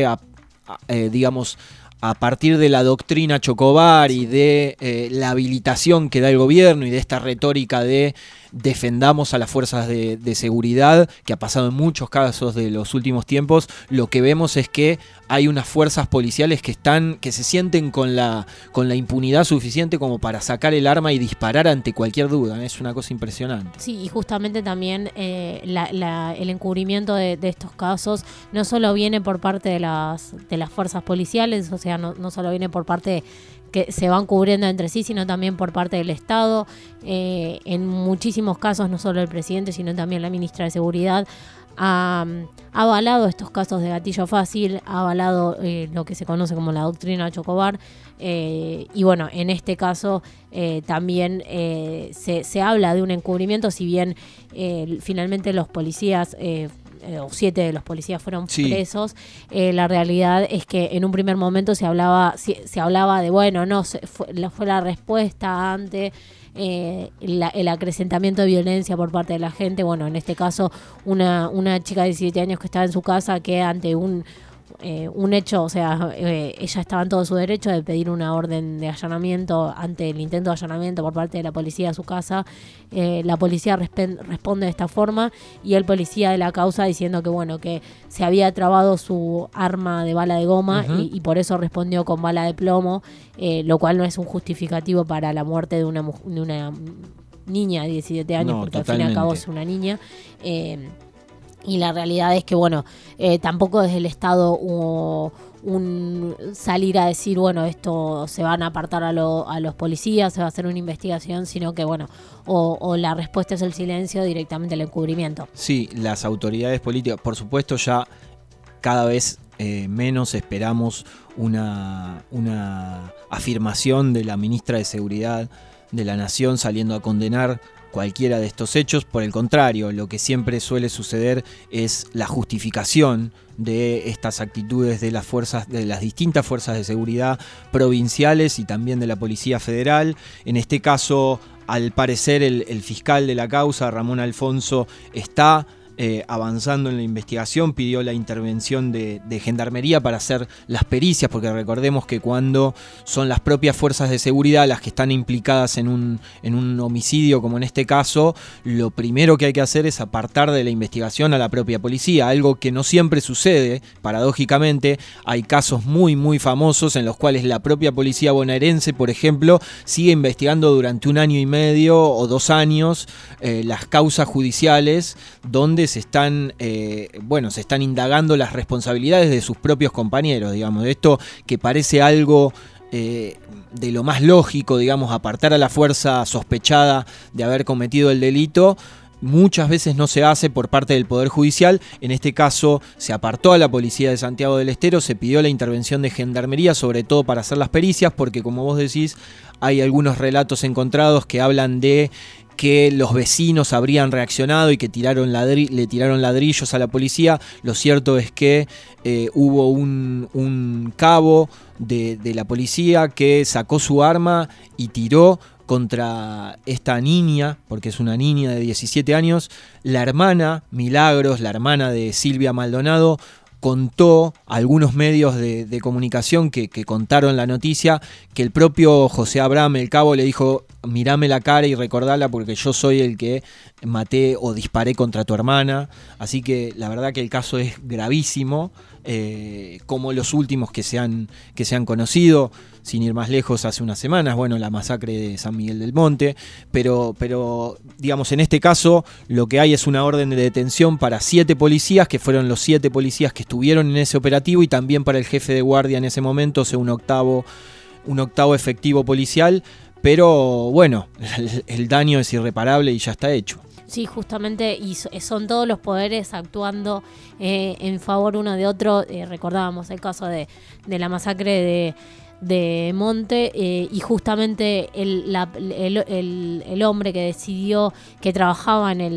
a partir de la doctrina Chocobar y de la habilitación que da el gobierno y de esta retórica de defendamos a las fuerzas de seguridad, que ha pasado en muchos casos de los últimos tiempos, lo que vemos es que hay unas fuerzas policiales que se sienten con la impunidad suficiente como para sacar el arma y disparar ante cualquier duda. Es una cosa impresionante. Sí, y justamente también el encubrimiento de estos casos no solo viene por parte de las fuerzas policiales, o sea, no solo viene por parte que se van cubriendo entre sí, sino también por parte del Estado. En muchísimos casos, no solo el presidente, sino también la ministra de Seguridad ha avalado estos casos de gatillo fácil, ha avalado lo que se conoce como la doctrina Chocobar, y bueno, en este caso también se habla de un encubrimiento, si bien finalmente los policías, o 7 de los policías fueron presos, la realidad es que en un primer momento se hablaba de, bueno, fue la respuesta ante el acrecentamiento de violencia por parte de la gente. Bueno, en este caso una chica de 17 años que estaba en su casa, que ante un hecho, o sea, ella estaba en todo su derecho de pedir una orden de allanamiento ante el intento de allanamiento por parte de la policía a su casa. La policía responde de esta forma, y el policía de la causa diciendo que, bueno, que se había trabado su arma de bala de goma, y por eso respondió con bala de plomo, lo cual no es un justificativo para la muerte de una niña de 17 años, porque totalmente. Al fin y al cabo es una niña. Y la realidad es que, bueno, tampoco desde el Estado hubo un salir a decir, bueno, esto se van a apartar a los policías, se va a hacer una investigación, sino que, bueno, o la respuesta es el silencio, directamente el encubrimiento. Sí, las autoridades políticas, por supuesto, ya cada vez menos esperamos una afirmación de la ministra de Seguridad de la Nación saliendo a condenar cualquiera de estos hechos. Por el contrario, lo que siempre suele suceder es la justificación de estas actitudes de las distintas fuerzas de seguridad provinciales y también de la Policía Federal. En este caso, al parecer, el fiscal de la causa, Ramón Alfonso, está avanzando en la investigación, pidió la intervención de Gendarmería para hacer las pericias, porque recordemos que cuando son las propias fuerzas de seguridad las que están implicadas en un homicidio, como en este caso, lo primero que hay que hacer es apartar de la investigación a la propia policía, algo que no siempre sucede, paradójicamente. Hay casos muy muy famosos en los cuales la propia policía bonaerense, por ejemplo, sigue investigando durante 1 año y medio o 2 años las causas judiciales donde se están indagando las responsabilidades de sus propios compañeros, digamos. Esto que parece algo de lo más lógico, digamos, apartar a la fuerza sospechada de haber cometido el delito, muchas veces no se hace por parte del Poder Judicial. En este caso se apartó a la policía de Santiago del Estero, se pidió la intervención de Gendarmería, sobre todo para hacer las pericias, porque como vos decís, hay algunos relatos encontrados que hablan de que los vecinos habrían reaccionado y que le tiraron ladrillos a la policía. Lo cierto es que hubo un cabo de la policía que sacó su arma y tiró contra esta niña, porque es una niña de 17 años. La hermana, Milagros, la hermana de Silvia Maldonado, contó a algunos medios de comunicación que contaron la noticia, que el propio José Abraham, el cabo, le dijo: mirame la cara y recordala porque yo soy el que maté o disparé contra tu hermana. Así que la verdad que el caso es gravísimo, como los últimos que se han conocido, sin ir más lejos, hace unas semanas, bueno, la masacre de San Miguel del Monte, pero digamos, en este caso lo que hay es una orden de detención para 7 policías, que fueron los 7 policías que estuvieron en ese operativo, y también para el jefe de guardia en ese momento, o sea, un octavo efectivo policial. Pero bueno, el daño es irreparable y ya está hecho. Sí, justamente, y son todos los poderes actuando en favor uno de otro. Recordábamos el caso de la masacre de Monte, y justamente el hombre que decidió, que trabajaba en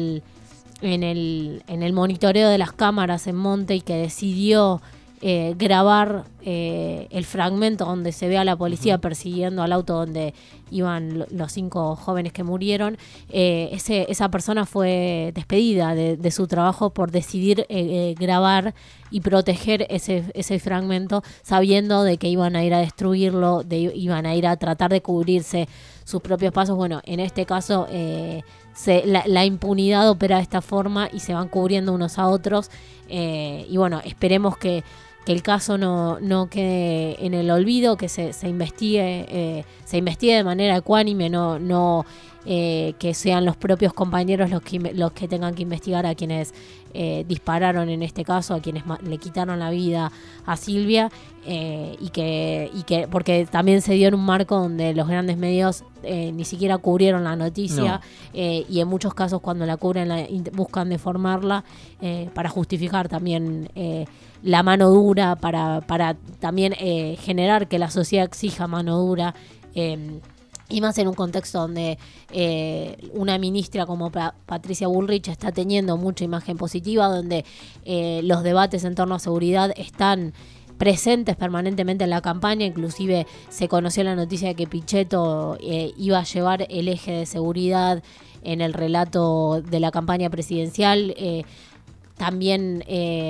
el monitoreo de las cámaras en Monte y que decidió grabar el fragmento donde se ve a la policía persiguiendo al auto donde iban los 5 jóvenes que murieron. Esa persona fue despedida de su trabajo por decidir grabar y proteger ese fragmento, sabiendo de que iban a ir a destruirlo, iban a ir a tratar de cubrirse sus propios pasos. Bueno, en este caso la impunidad opera de esta forma y se van cubriendo unos a otros, y bueno, esperemos que el caso no quede en el olvido, que se investigue de manera ecuánime, que sean los propios compañeros los que tengan que investigar a quienes dispararon en este caso, a quienes le quitaron la vida a Silvia, y que porque también se dio en un marco donde los grandes medios ni siquiera cubrieron la noticia, y en muchos casos cuando la cubren buscan deformarla para justificar también la mano dura, para también generar que la sociedad exija mano dura, y más en un contexto donde una ministra como Patricia Bullrich está teniendo mucha imagen positiva, donde los debates en torno a seguridad están presentes permanentemente en la campaña. Inclusive se conoció la noticia de que Pichetto iba a llevar el eje de seguridad en el relato de la campaña presidencial. También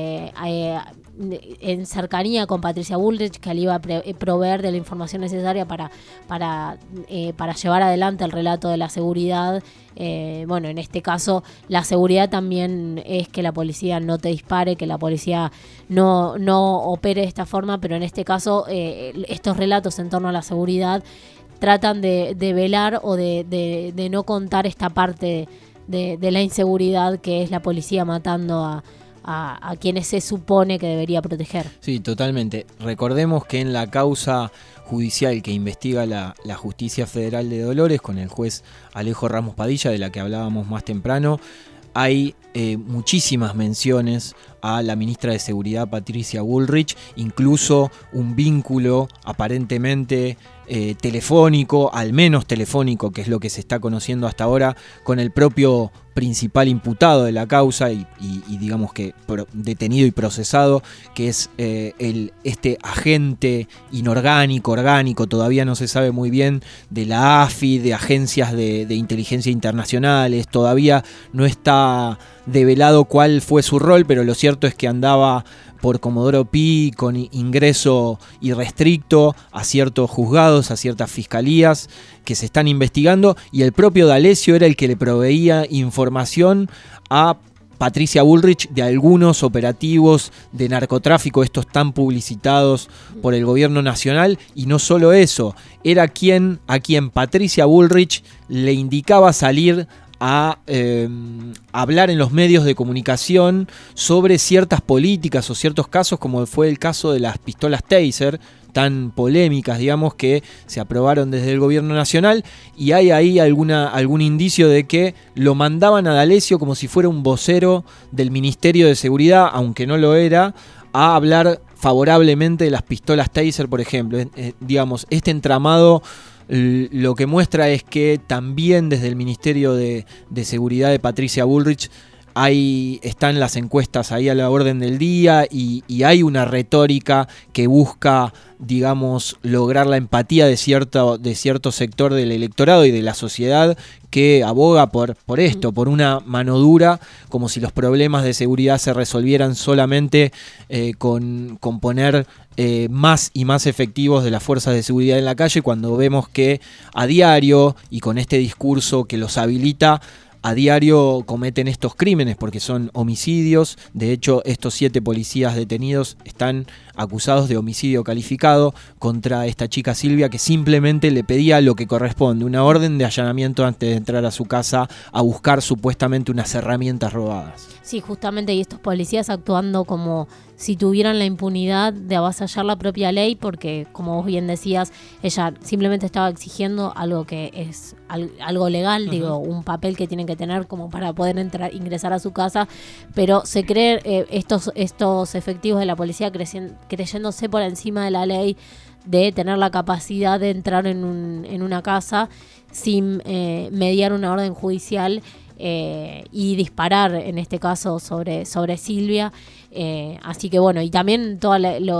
en cercanía con Patricia Bullrich, que le iba a proveer de la información necesaria para llevar adelante el relato de la seguridad. Bueno, en este caso la seguridad también es que la policía no te dispare, que la policía no opere de esta forma, pero en este caso estos relatos en torno a la seguridad tratan de velar o de no contar esta parte de la inseguridad, que es la policía matando a quienes se supone que debería proteger. Sí, totalmente. Recordemos que en la causa judicial que investiga la Justicia Federal de Dolores con el juez Alejo Ramos Padilla, de la que hablábamos más temprano, hay muchísimas menciones a la ministra de Seguridad Patricia Bullrich, incluso un vínculo aparentemente telefónico, al menos telefónico, que es lo que se está conociendo hasta ahora, con el propio principal imputado de la causa y digamos que detenido y procesado, que es este agente inorgánico, orgánico, todavía no se sabe muy bien, de la AFI, de agencias de inteligencia internacionales, todavía no está develado cuál fue su rol, pero lo cierto es que andaba por Comodoro Pi con ingreso irrestricto a ciertos juzgados, a ciertas fiscalías que se están investigando, y el propio D'Alessio era el que le proveía información a Patricia Bullrich de algunos operativos de narcotráfico, estos tan publicitados por el gobierno nacional, y no solo eso, era a quien Patricia Bullrich le indicaba salir a hablar en los medios de comunicación sobre ciertas políticas o ciertos casos, como fue el caso de las pistolas Taser, tan polémicas, digamos, que se aprobaron desde el gobierno nacional, y hay ahí algún indicio de que lo mandaban a D'Alessio como si fuera un vocero del Ministerio de Seguridad, aunque no lo era, a hablar favorablemente de las pistolas Taser, por ejemplo. Digamos, este entramado lo que muestra es que también desde el Ministerio de Seguridad de Patricia Bullrich están las encuestas ahí a la orden del día, y hay una retórica que busca, digamos, lograr la empatía de cierto sector del electorado y de la sociedad, que aboga por esto, por una mano dura, como si los problemas de seguridad se resolvieran solamente con poner más y más efectivos de las fuerzas de seguridad en la calle, cuando vemos que a diario, y con este discurso que los habilita, a diario cometen estos crímenes, porque son homicidios. De hecho, estos 7 policías detenidos están acusados de homicidio calificado contra esta chica Silvia, que simplemente le pedía lo que corresponde, una orden de allanamiento antes de entrar a su casa a buscar supuestamente unas herramientas robadas. Sí, justamente, y estos policías actuando como si tuvieran la impunidad de avasallar la propia ley, porque, como vos bien decías, ella simplemente estaba exigiendo algo que es algo legal, digo, un papel que tienen que tener como para poder ingresar a su casa, pero se creen estos efectivos de la policía creyéndose por encima de la ley, de tener la capacidad de entrar en una casa sin mediar una orden judicial y disparar, en este caso, sobre Silvia. Así que bueno, y también todo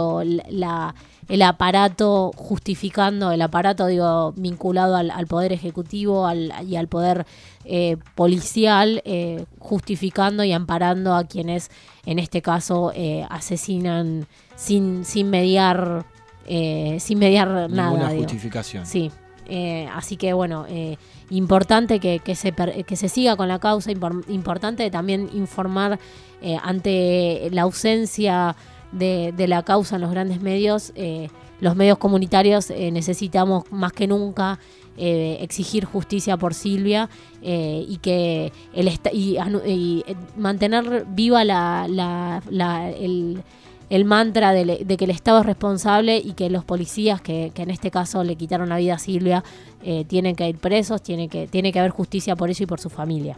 el aparato justificando, el aparato, digo, vinculado al poder ejecutivo y al poder policial, justificando y amparando a quienes, en este caso, asesinan sin mediar nada. Ninguna justificación. Sí. Así que bueno, importante que se siga con la causa, importante también informar ante la ausencia de la causa en los grandes medios. Los medios comunitarios necesitamos más que nunca exigir justicia por Silvia, y que y mantener viva el mantra de que el Estado es responsable, y que los policías que en este caso le quitaron la vida a Silvia tienen que ir presos, tiene que haber justicia por ello y por su familia.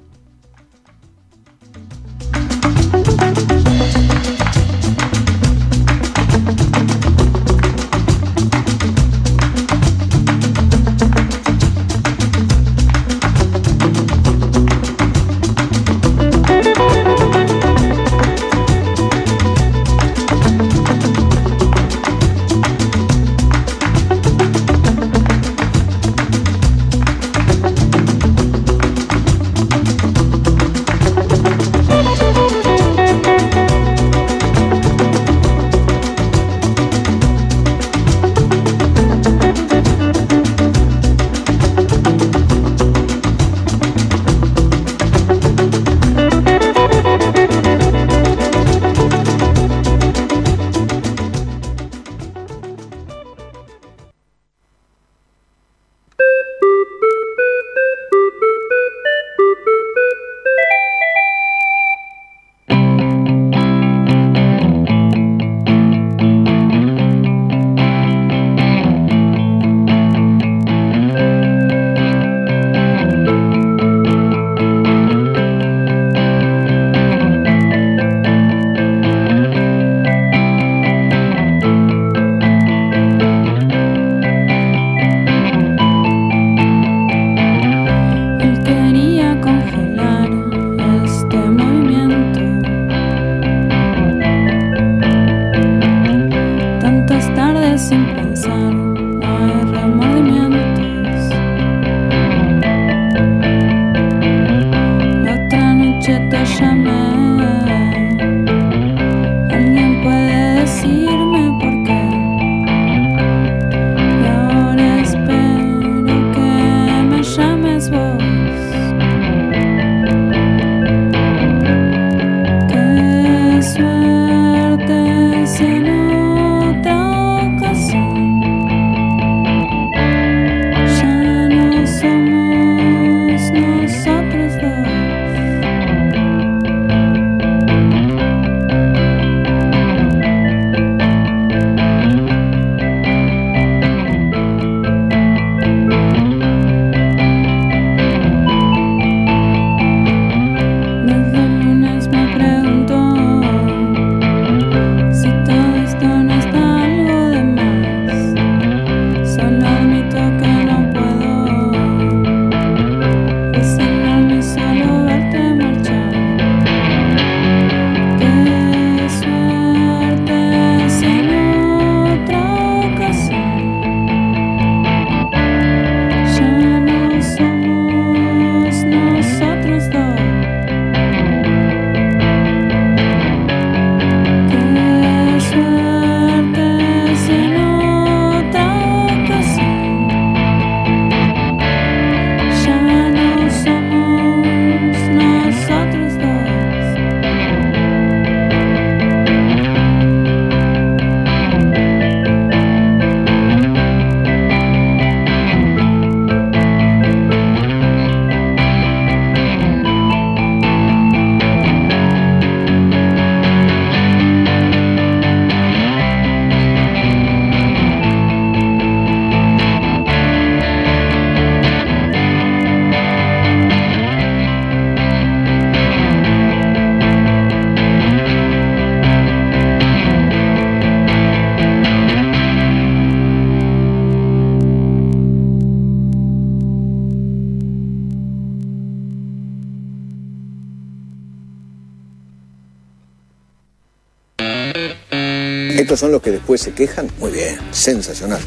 ¿Estos son los que después se quejan? Muy bien, sensacional.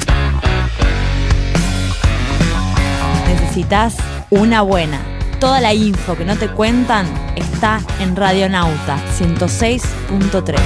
Necesitas una buena. Toda la info que no te cuentan está en Radionauta 106.3.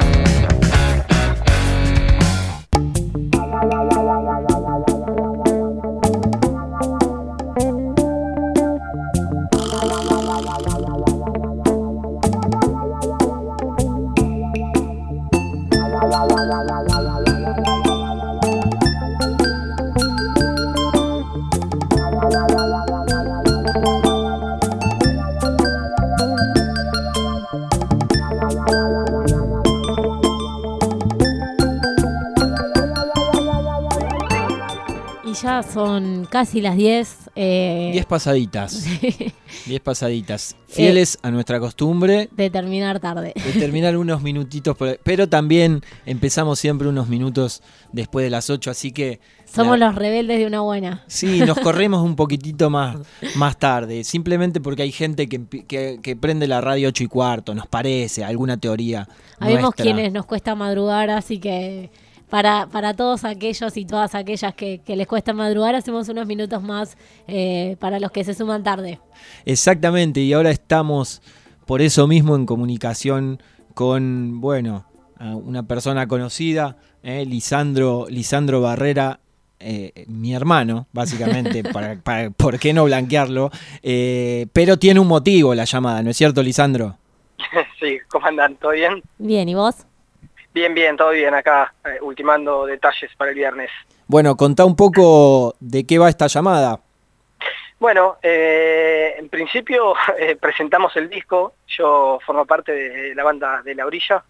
Ya son casi las 10. 10 pasaditas. 10 pasaditas. Fieles a nuestra costumbre. De terminar tarde. De terminar unos minutitos. Pero también empezamos siempre unos minutos después de las 8, así que... Somos los rebeldes de una buena. Sí, nos corremos un poquitito más tarde. Simplemente porque hay gente que prende la radio 8:15, nos parece, alguna teoría. Habemos quienes nos cuesta madrugar, así que... Para todos aquellos y todas aquellas que les cuesta madrugar, hacemos unos minutos más para los que se suman tarde. Exactamente, y ahora estamos por eso mismo en comunicación con, bueno, una persona conocida, Lisandro Barrera, mi hermano, básicamente, ¿por qué no blanquearlo? Pero tiene un motivo la llamada, ¿no es cierto, Lisandro? Sí, ¿cómo andan? ¿Todo bien? Bien, ¿y vos? Bien, todo bien acá, ultimando detalles para el viernes. Bueno, contá un poco de qué va esta llamada. Bueno, en principio presentamos el disco, yo formo parte de la banda de La Orilla,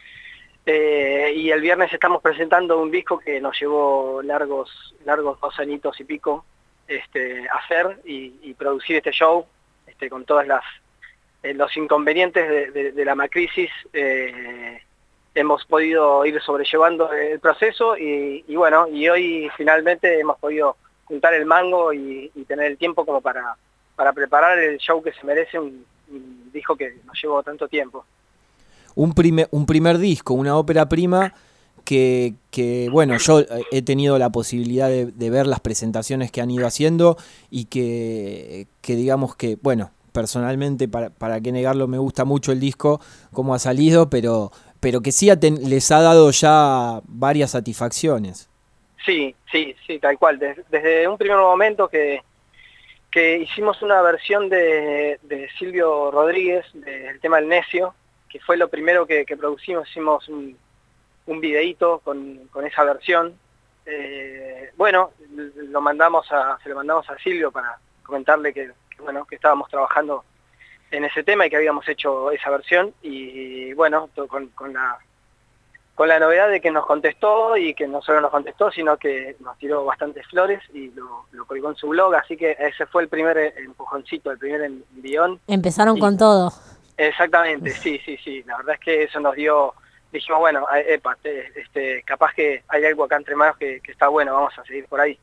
y el viernes estamos presentando un disco que nos llevó largos 2 añitos y pico hacer y producir este show, con todas los inconvenientes de la Macrisis. Hemos podido ir sobrellevando el proceso y bueno, y hoy finalmente hemos podido juntar el mango y tener el tiempo como para preparar el show que se merece un disco que nos llevó tanto tiempo. Un primer disco, una ópera prima que bueno, yo he tenido la posibilidad de ver las presentaciones que han ido haciendo y que digamos que, bueno, personalmente, para qué negarlo, me gusta mucho el disco, cómo ha salido, pero que sí les ha dado ya varias satisfacciones. Sí, tal cual. Desde un primer momento que hicimos una versión de Silvio Rodríguez, del tema El Necio, que fue lo primero que producimos, hicimos un videíto con esa versión. Bueno, se lo mandamos a Silvio para comentarle que estábamos trabajando en ese tema y que habíamos hecho esa versión, y bueno, con la novedad de que nos contestó, y que no solo nos contestó, sino que nos tiró bastantes flores y lo colgó en su blog, así que ese fue el primer empujoncito, el primer envión. Empezaron con todo. Exactamente, sí, la verdad es que eso nos dio, dijimos, bueno, capaz que hay algo acá entre manos que está bueno, vamos a seguir por ahí.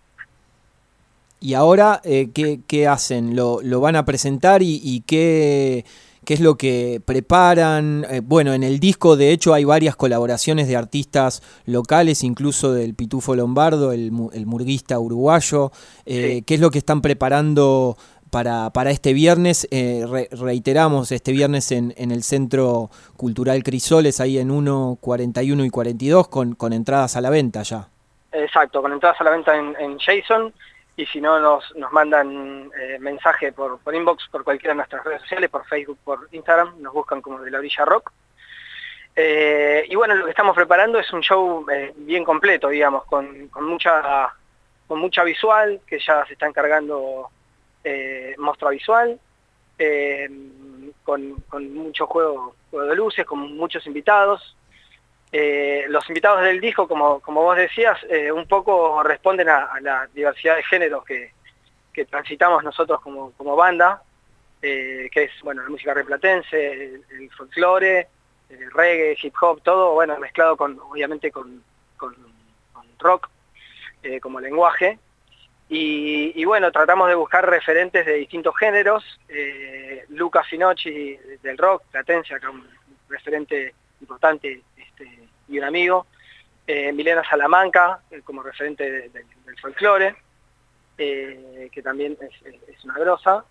Y ahora, ¿qué hacen? ¿Lo van a presentar y qué es lo que preparan? Bueno, en el disco, de hecho, hay varias colaboraciones de artistas locales, incluso del Pitufo Lombardo, el murguista uruguayo. Sí. ¿Qué es lo que están preparando para este viernes? Reiteramos, este viernes en el Centro Cultural Crisoles, ahí en 1, 41 y 42, con entradas a la venta ya. Exacto, con entradas a la venta en Jason. Y si no, nos mandan mensaje por inbox, por cualquiera de nuestras redes sociales, por Facebook, por Instagram, nos buscan como de La Orilla Rock. Y bueno, lo que estamos preparando es un show bien completo, digamos, con mucha visual, que ya se está encargando Mostra Visual, con mucho juego de luces, con muchos invitados. Los invitados del disco, como vos decías, un poco responden a la diversidad de géneros que transitamos nosotros como banda, que es, bueno, la música rioplatense, el folclore, el reggae, hip hop, todo, bueno, mezclado obviamente con rock como lenguaje. Y bueno, tratamos de buscar referentes de distintos géneros. Luca Finocchi del rock platense, acá un referente importante y un amigo. Milena Salamanca, como referente del folclore, que también es una grosa.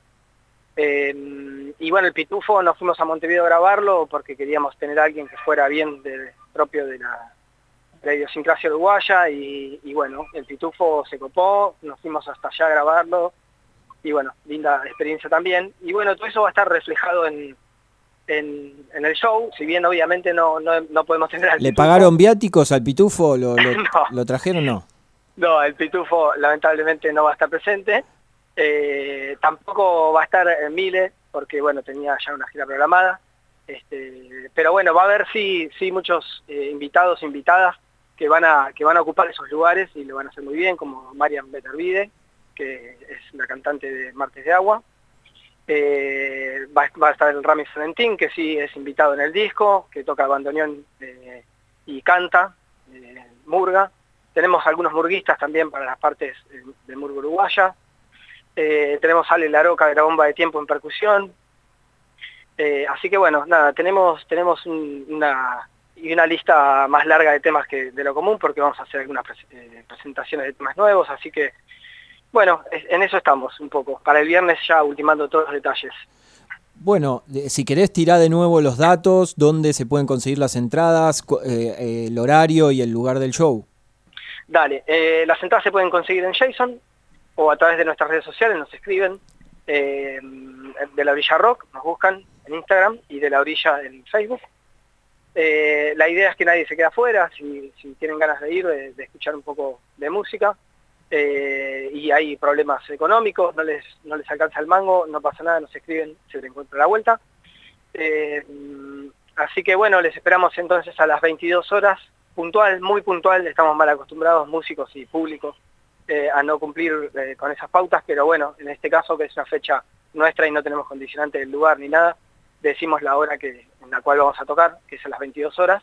Y bueno, el Pitufo nos fuimos a Montevideo a grabarlo porque queríamos tener a alguien que fuera bien propio de la idiosincrasia uruguaya y bueno, el Pitufo se copó, nos fuimos hasta allá a grabarlo y bueno, linda experiencia también. Y bueno, todo eso va a estar reflejado en el show, si bien obviamente no podemos tener al ¿Le Pitufo. pagaron viáticos al Pitufo? ¿Lo No. trajeron? No. No, el Pitufo lamentablemente no va a estar presente. Tampoco va a estar Mile, porque bueno, tenía ya una gira programada. Pero bueno, va a haber sí muchos invitados, invitadas que van a ocupar esos lugares y lo van a hacer muy bien, como Marian Beterbide, que es la cantante de Martes de Agua. Va a estar el Rami Valentín, que sí es invitado en el disco, que toca bandoneón y canta, murga. Tenemos algunos murguistas también para las partes de murga uruguaya. Tenemos a Ale Laroca de la Bomba de Tiempo en percusión. Así que bueno, nada, tenemos una lista más larga de temas que de lo común, porque vamos a hacer algunas presentaciones de temas nuevos, así que bueno, en eso estamos un poco. Para el viernes ya ultimando todos los detalles. Bueno, si querés tirar de nuevo los datos, dónde se pueden conseguir las entradas, el horario y el lugar del show. Dale, las entradas se pueden conseguir en Jason o a través de nuestras redes sociales, nos escriben. De la Orilla Rock, nos buscan en Instagram, y de la Orilla en Facebook. La idea es que nadie se quede afuera, si tienen ganas de ir, de escuchar un poco de música, y hay problemas económicos, no les alcanza el mango, no pasa nada, nos escriben, se les encuentra la vuelta. Así que bueno, les esperamos entonces a las 22 horas, puntual, muy puntual. Estamos mal acostumbrados, músicos y públicos, a no cumplir con esas pautas, pero bueno, en este caso, que es una fecha nuestra y no tenemos condicionante del lugar ni nada, decimos la hora en la cual vamos a tocar, que es a las 22 horas.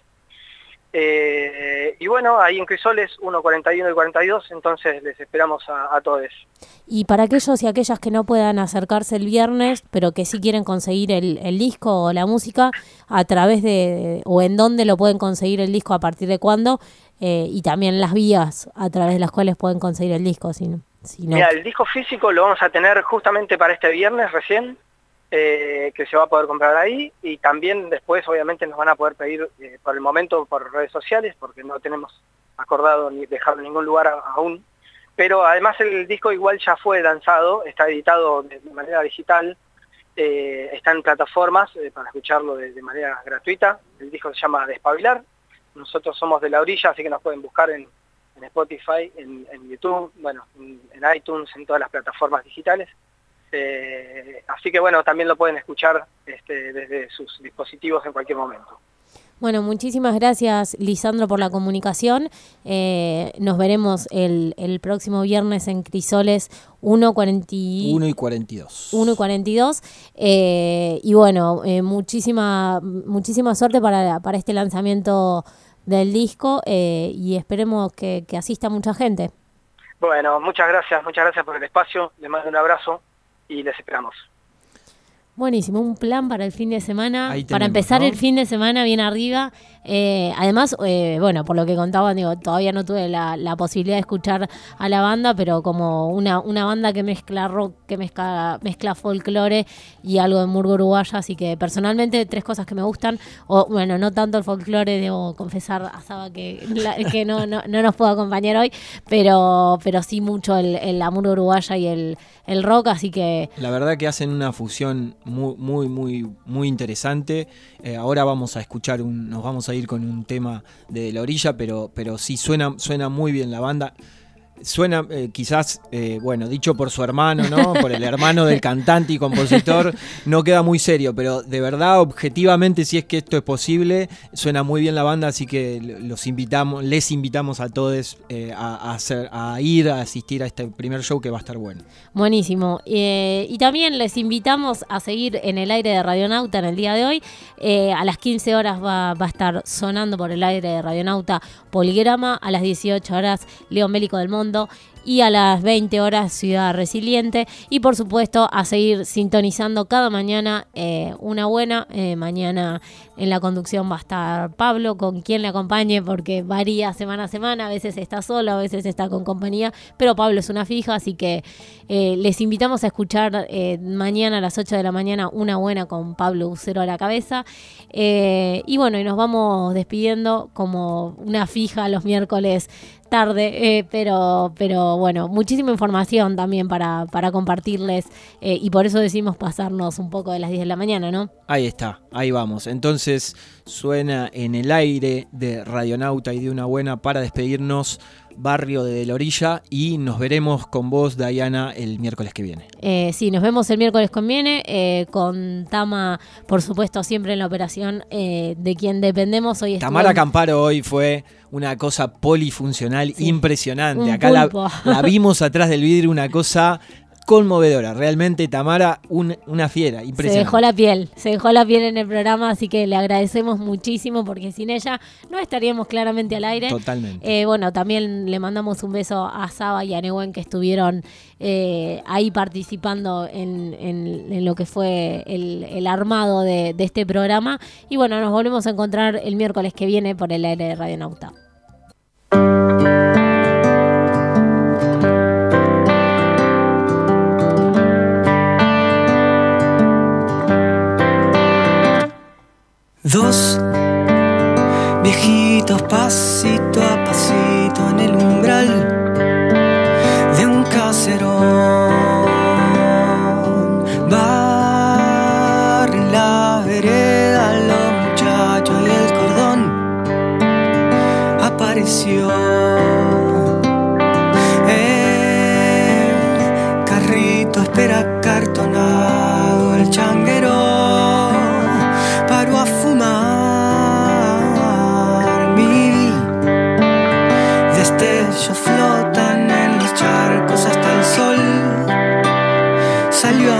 Y bueno, ahí en Crisoles, 1, 41 y 42, entonces les esperamos a todos. Y para aquellos y aquellas que no puedan acercarse el viernes, pero que sí quieren conseguir el disco o la música, a través o en dónde lo pueden conseguir el disco, a partir de cuándo, y también las vías a través de las cuales pueden conseguir el disco. Si no. Mira, el disco físico lo vamos a tener justamente para este viernes recién, que se va a poder comprar ahí, y también después obviamente nos van a poder pedir por el momento por redes sociales, porque no tenemos acordado ni dejarlo en ningún lugar aún, pero además el disco igual ya fue lanzado, está editado de manera digital, está en plataformas para escucharlo de manera gratuita. El disco se llama Despabilar. Nosotros somos de La Orilla, así que nos pueden buscar en Spotify, en YouTube, bueno, en iTunes, en todas las plataformas digitales. Así que bueno, también lo pueden escuchar desde sus dispositivos en cualquier momento. Bueno, muchísimas gracias, Lisandro, por la comunicación. Nos veremos el próximo viernes en Crisoles 1 y 42. 1 y 42. Y bueno, muchísima suerte para este lanzamiento del disco, y esperemos que asista mucha gente. Bueno, muchas gracias por el espacio. Les mando un abrazo y les esperamos. Buenísimo, un plan para el fin de semana, Ahí tenemos, para empezar, ¿no?, el fin de semana bien arriba. Además, bueno, por lo que contaban, todavía no tuve la posibilidad de escuchar a la banda, pero como una banda que mezcla rock, que mezcla folclore y algo de murga uruguaya, así que personalmente 3 cosas que me gustan, o bueno, no tanto el folclore, debo confesar a Saba que no nos puedo acompañar hoy, pero sí mucho la murga uruguaya y el rock, así que... La verdad que hacen una fusión muy interesante. Ahora vamos a escuchar nos vamos a ir con un tema de La Orilla, pero sí suena muy bien la banda. Suena quizás, bueno, dicho por su hermano, ¿no? Por el hermano del cantante y compositor, no queda muy serio, pero de verdad, objetivamente, si es que esto es posible, suena muy bien la banda, así que les invitamos a todos a ir a asistir a este primer show, que va a estar bueno. Buenísimo. Y también les invitamos a seguir en el aire de Radionauta en el día de hoy. A las 15 horas va a estar sonando por el aire de Radionauta Poligrama. A las 18 horas, León Bélico del Monte Hondo y a las 20 horas Ciudad Resiliente. Y por supuesto a seguir sintonizando cada mañana Una Buena. Mañana en la conducción va a estar Pablo, con quien le acompañe, porque varía semana a semana, a veces está solo, a veces está con compañía, pero Pablo es una fija, así que les invitamos a escuchar mañana a las 8 de la mañana Una Buena con Pablo Ucero a la cabeza. Y bueno, y nos vamos despidiendo como una fija los miércoles tarde, pero bueno, muchísima información también para compartirles, y por eso decimos pasarnos un poco de las 10 de la mañana, ¿no? Ahí está, ahí vamos. Entonces suena en el aire de Radionauta y de Una Buena para despedirnos Barrio de la Orilla, y nos veremos con vos, Diana, el miércoles que viene. Sí, nos vemos el miércoles que viene, con Tama, por supuesto, siempre en la operación, de quien dependemos. Hoy Tamara Camparo hoy fue una cosa polifuncional, sí, impresionante. Acá la vimos atrás del vidrio, una cosa conmovedora. Realmente Tamara, una fiera, impresionante. Se dejó la piel en el programa, así que le agradecemos muchísimo, porque sin ella no estaríamos claramente al aire. Totalmente. Bueno, también le mandamos un beso a Saba y a Nehuen, que estuvieron ahí participando en lo que fue el armado de este programa. Y bueno, nos volvemos a encontrar el miércoles que viene por el aire de Radionauta. Dos viejitos pasito a pasito en el umbral de un caserón. Barre la vereda, los muchachos y el cordón. Apareció el carrito, espera cartonado, el changuero paró a fumar. Mil destellos flotan en los charcos hasta el sol salió a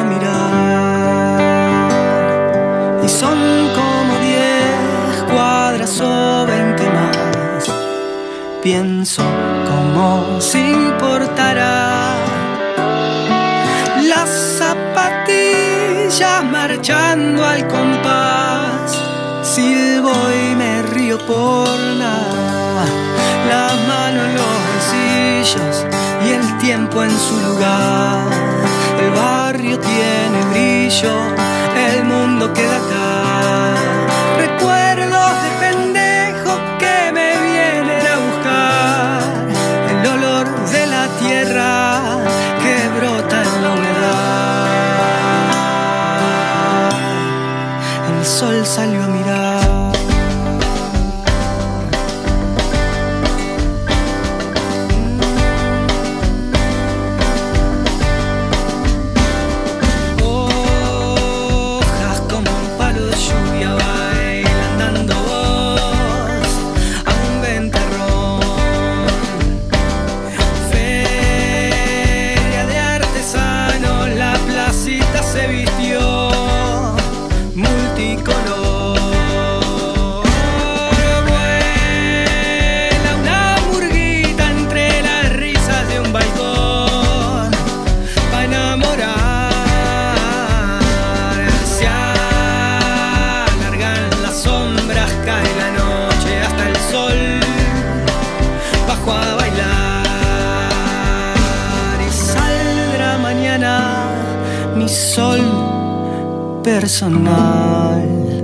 mirar. Y son como 10 cuadras o 20 más. Pienso como si importara. Las zapatillas marchando al compás, silbo y me río por nada. Las manos en los bolsillos y el tiempo en su lugar. El barrio tiene brillo, el mundo queda acá. Recuerdos de pendejo que me vienen a buscar. El olor de la tierra que brota en la humedad. El sol salió a mirar. Hojas como un palo de lluvia bailan dando voz a un ventarrón. Feria de artesanos, la placita se vistió multicolor. Vuela una murguita entre las risas de un balcón pa' enamorar. Se alargan las sombras, cae la noche hasta el sol bajo a bailar. Y saldrá mañana mi sol personal.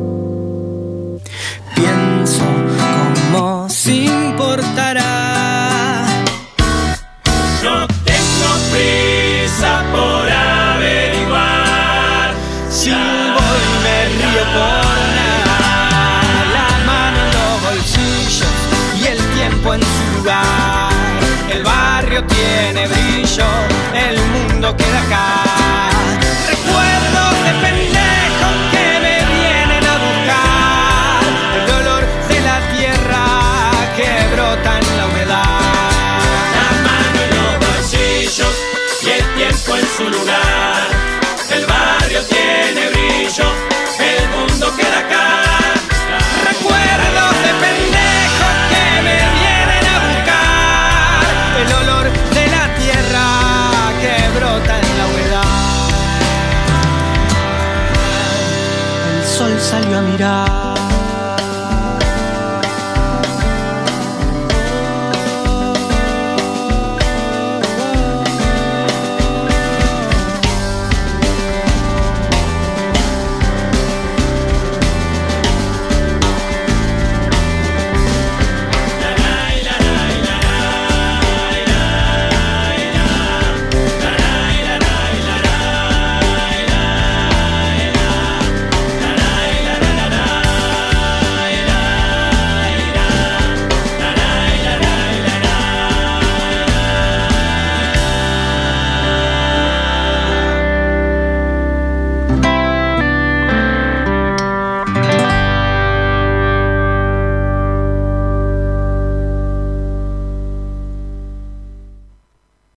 Pienso como si importara. No tengo prisa por averiguar. Silbo y me río por nada. La mano en los bolsillos y el tiempo en su lugar. El barrio tiene brillo, el mundo queda acá. Recuerdos de pendejos que me vienen a buscar. El dolor de la tierra que brota en la humedad. La mano en los bolsillos y el tiempo en su lugar. El barrio tiene brillo, el mundo queda acá. Recuerdos de pendejos que me vienen a buscar. El olor de salió a mirar.